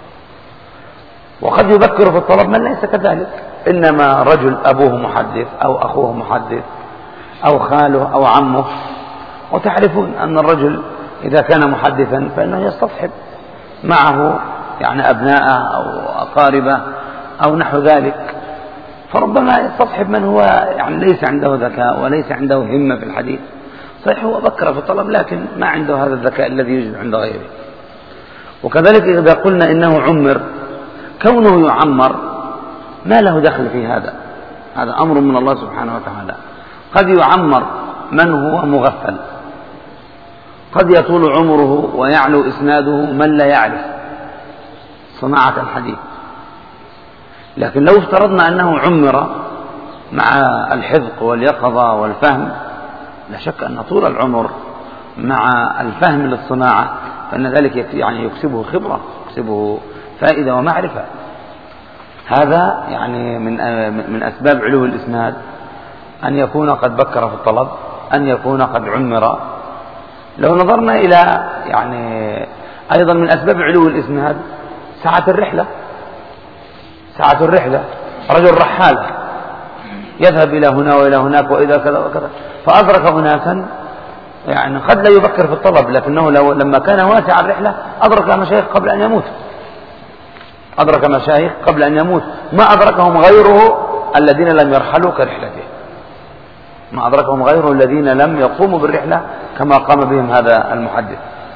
وقد يبكر في الطلب من ليس كذلك، إنما رجل أبوه محدث أو أخوه محدث أو خاله أو عمه، وتعرفون أن الرجل إذا كان محدثا فإنه يستصحب معه يعني أبناءه أو أقاربه أو نحو ذلك، فربما يستصحب من هو يعني ليس عنده ذكاء وليس عنده همة في الحديث. صحيح هو بكر في الطلب لكن ما عنده هذا الذكاء الذي يوجد عند غيره. وكذلك إذا قلنا إنه عمر، كونه يعمر ما له دخل في هذا، هذا أمر من الله سبحانه وتعالى. قد يعمر من هو مغفل، قد يطول عمره ويعلو إسناده من لا يعرف صناعة الحديث. لكن لو افترضنا أنه عمر مع الحذق واليقظة والفهم، لا شك أن طول العمر مع الفهم للصناعة فإن ذلك يعني يكسبه خبرة، يكسبه فائدة ومعرفة. هذا يعني من من أسباب علو الإسناد أن يكون قد بكر في الطلب، أن يكون قد عمر. لو نظرنا إلى يعني أيضا من أسباب علو الإسناد ساعة الرحلة، ساعة الرحلة رجل رحال يذهب إلى هنا وإلى هناك وإلى كذا وكذا، فأدرك أناسا يعني قد لا يبكر في الطلب، لكنه لو لما كان واسع الرحلة أدرك مشايخ قبل أن يموت، أدرك مشايخ قبل أن يموت ما أدركهم غيره الذين لم يرحلوا كرحلته، ما أدركهم غيره الذين لم يقوموا بالرحلة كما قام بهم هذا المحدث.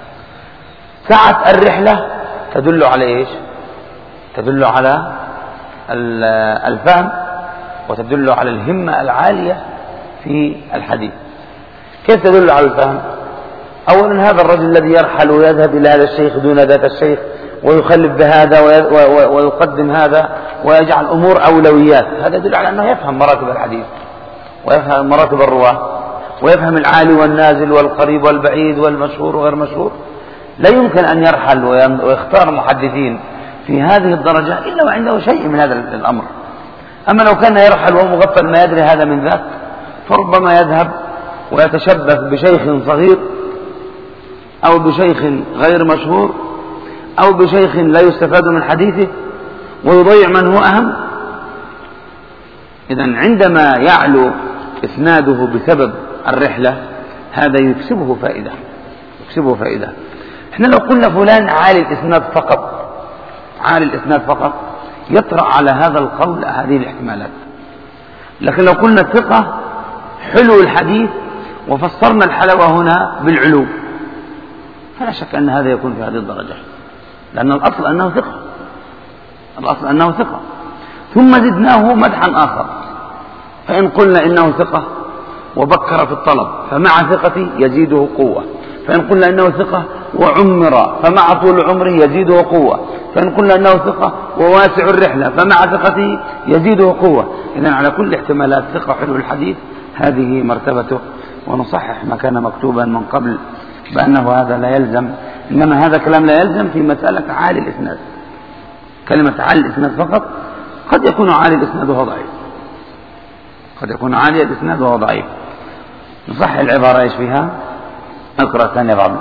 ساعة الرحلة تدل على إيش؟ تدل على الفهم وتدل على الهمة العالية في الحديث. كيف تدل على الفهم؟ أولا هذا الرجل الذي يرحل ويذهب إلى هذا الشيخ دون ذاك الشيخ ويخلف بهذا ويقدم هذا ويجعل أمور أولويات، هذا يدل على أنه يفهم مراتب الحديث ويفهم مراتب الرواة ويفهم العالي والنازل والقريب والبعيد والمشهور وغير مشهور. لا يمكن أن يرحل ويختار محدثين في هذه الدرجة إلا وعنده شيء من هذا الأمر. أما لو كان يرحل وهو مغفل ما يدري هذا من ذاك فربما يذهب ويتشبث بشيخ صغير أو بشيخ غير مشهور أو بشيخ لا يستفاد من حديثه ويضيع من هو أهم. إذن عندما يعلو إسناده بسبب الرحلة هذا يكسبه فائدة، يكسبه فائدة. إحنا لو قلنا فلان عالي الإسناد فقط، عالي الإسناد فقط يطرأ على هذا القول هذه الاحتمالات. لكن لو قلنا الثقة حلو الحديث وفسرنا الحلاوة هنا بالعلو فلا شك أن هذا يكون في هذه الدرجة، لأن الأصل أنه ثقة، الأصل أنه ثقة. ثم زدناه مدحا آخر، فإن قلنا إنه ثقة وبكر في الطلب فمع ثقته يزيده قوة، فإن قلنا إنه ثقة وعمر فمع طول عمره يزيده قوة، فإن قلنا إنه ثقة وواسع الرحلة فمع ثقته يزيده قوة. إذن على كل احتمالات ثقة حلو الحديث هذه مرتبته، ونصحح ما كان مكتوبا من قبل بأنه هذا لا يلزم، إنما هذا كلام لا يلزم في مسألة عالي الإسناد. كلمة عالي الإسناد فقط، قد يكون عالي الإسناد وهو ضعيف، قد يكون عالي الإسناد وهو ضعيف. نصحح العبارة إيش فيها؟ اقرأ ثانية بعض.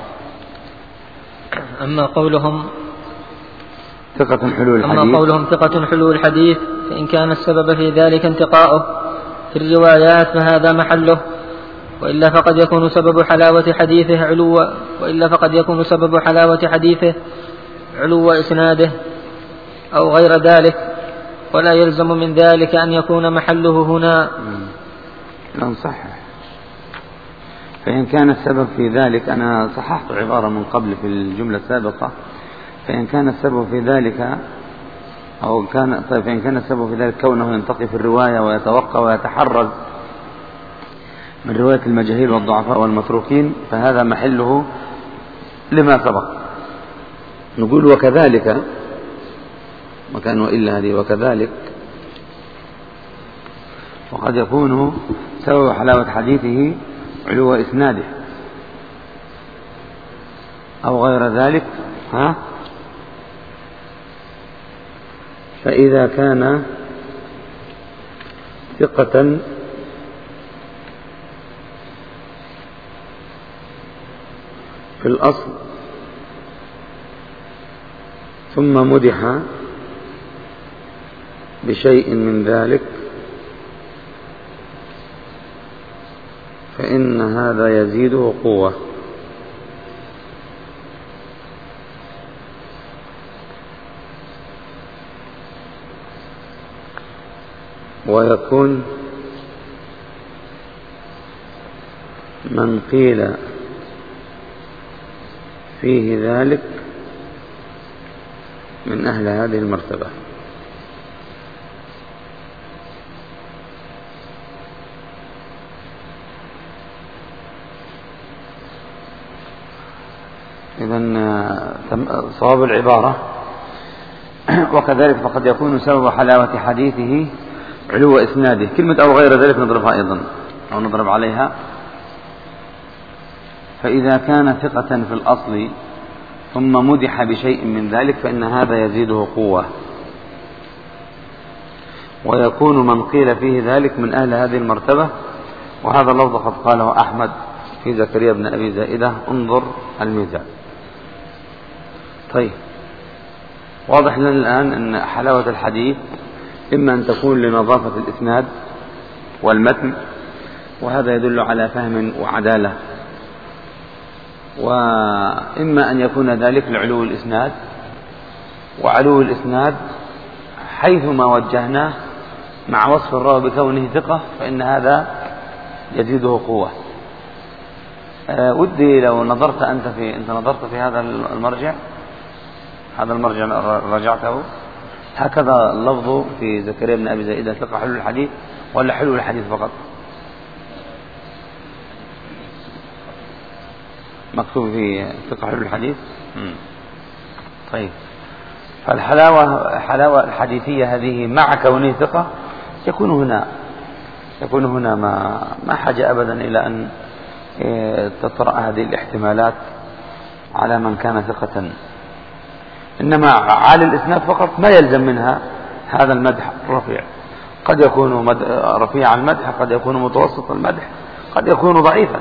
أما قولهم ثقة حلو الحديث أما قولهم ثقة حلو الحديث فإن كان السبب في ذلك انتقاؤه في الروايات فهذا محله، وإلا فقد يكون سبب حلاوة حديثه علو وإلا فقد يكون سبب حلاوة حديثه علو إسناده أو غير ذلك، ولا يلزم من ذلك أن يكون محله هنا. لا نصحح. فإن كان السبب في ذلك، أنا صححت عبارة من قبل في الجملة السابقة، فإن كان السبب في ذلك أو كان طيب فإن كان السبب في ذلك كونه ينتقي في الرواية ويتوقع ويتحرز من رواية المجاهيل والضعفاء والمتروكين فهذا محله لما سبق. نقول وكذلك مكان وإلا هذه وكذلك، وقد يكون سبب حلاوة حديثه علو إسناده أو غير ذلك. ها فإذا كان ثقة في الأصل ثم مدح بشيء من ذلك فإن هذا يزيده قوة، ويكون من قيل فيه ذلك من أهل هذه المرتبة. إذن صواب العبارة وكذلك فقد يكون سبب حلاوة حديثه علو إسناده. كلمة أو غير ذلك نضربها أيضا أو نضرب عليها. فإذا كان ثقة في الأصل ثم مدح بشيء من ذلك فإن هذا يزيده قوة، ويكون من قيل فيه ذلك من أهل هذه المرتبة. وهذا اللفظ قد قاله أحمد في زكريا بن أبي زائدة، انظر الميزان. طيب واضح لنا الآن أن حلاوة الحديث إما أن تكون لنظافة الإسناد والمتن، وهذا يدل على فهم وعدالة، وإما أن يكون ذلك لعلو الإسناد، وعلو الإسناد حيثما وجهناه مع وصف الراوي بكونه ثقة فإن هذا يزيده قوة. أه ودي لو نظرت أنت في أنت نظرت في هذا المرجع، هذا المرجع رجعته هكذا اللفظ في زكريا بن أبي زائدة ثقة حلو الحديث ولا حلو الحديث فقط؟ مكتوب في ثقة حلو الحديث. مم. طيب فالحلاوة حلاوة الحديثية هذه مع كونه ثقة يكون هنا يكون هنا ما ما حاجة أبدا إلى أن تطرأ هذه الاحتمالات على من كان ثقة. إنما عالي الإسناد فقط ما يلزم منها هذا المدح الرفيع، قد يكون رفيع المدح، قد يكون متوسط المدح، قد يكون ضعيفا،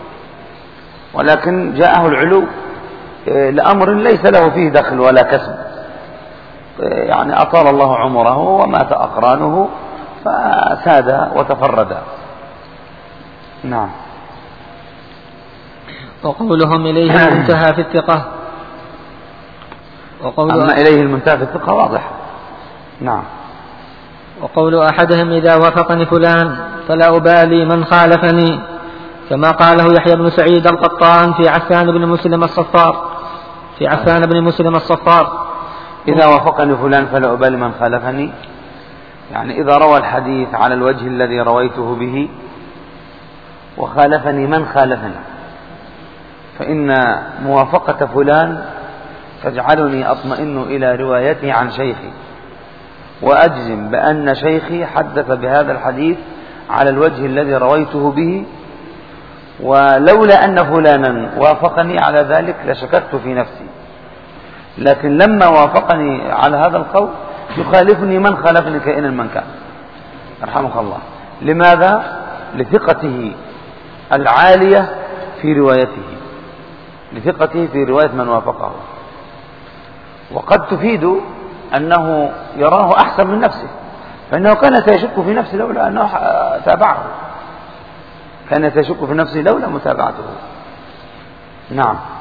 ولكن جاءه العلو لأمر ليس له فيه دخل ولا كسب، يعني أطال الله عمره ومات أقرانه فساد وتفرد. نعم. وقولهم إليه المنتهى في الثقة، أما إليه المنتهى في الثقة واضح. نعم. وقول أحدهم إذا وافقني فلان فلا أبالي من خالفني، كما قاله يحيى بن سعيد القطان في عفان بن مسلم الصفار في عفان بن مسلم الصفار إذا وافقني فلان فلا أبالي من خالفني، يعني إذا روى الحديث على الوجه الذي رويته به وخالفني من خالفني، فإن موافقة فلان تجعلني أطمئن إلى روايته عن شيخي، وأجزم بأن شيخي حدث بهذا الحديث على الوجه الذي رويته به، ولولا أن فلانا وافقني على ذلك لشككت في نفسي، لكن لما وافقني على هذا القول يخالفني من خالفني كائنا من كان، رحمك الله. لماذا؟ لثقته العالية في روايته، لثقته في رواية من وافقه، وقد تفيد أنه يراه أحسن من نفسه، فإنه كان سيشك في نفسه لولا أنه تابعه، كان سيشك في نفسه لولا متابعته. نعم.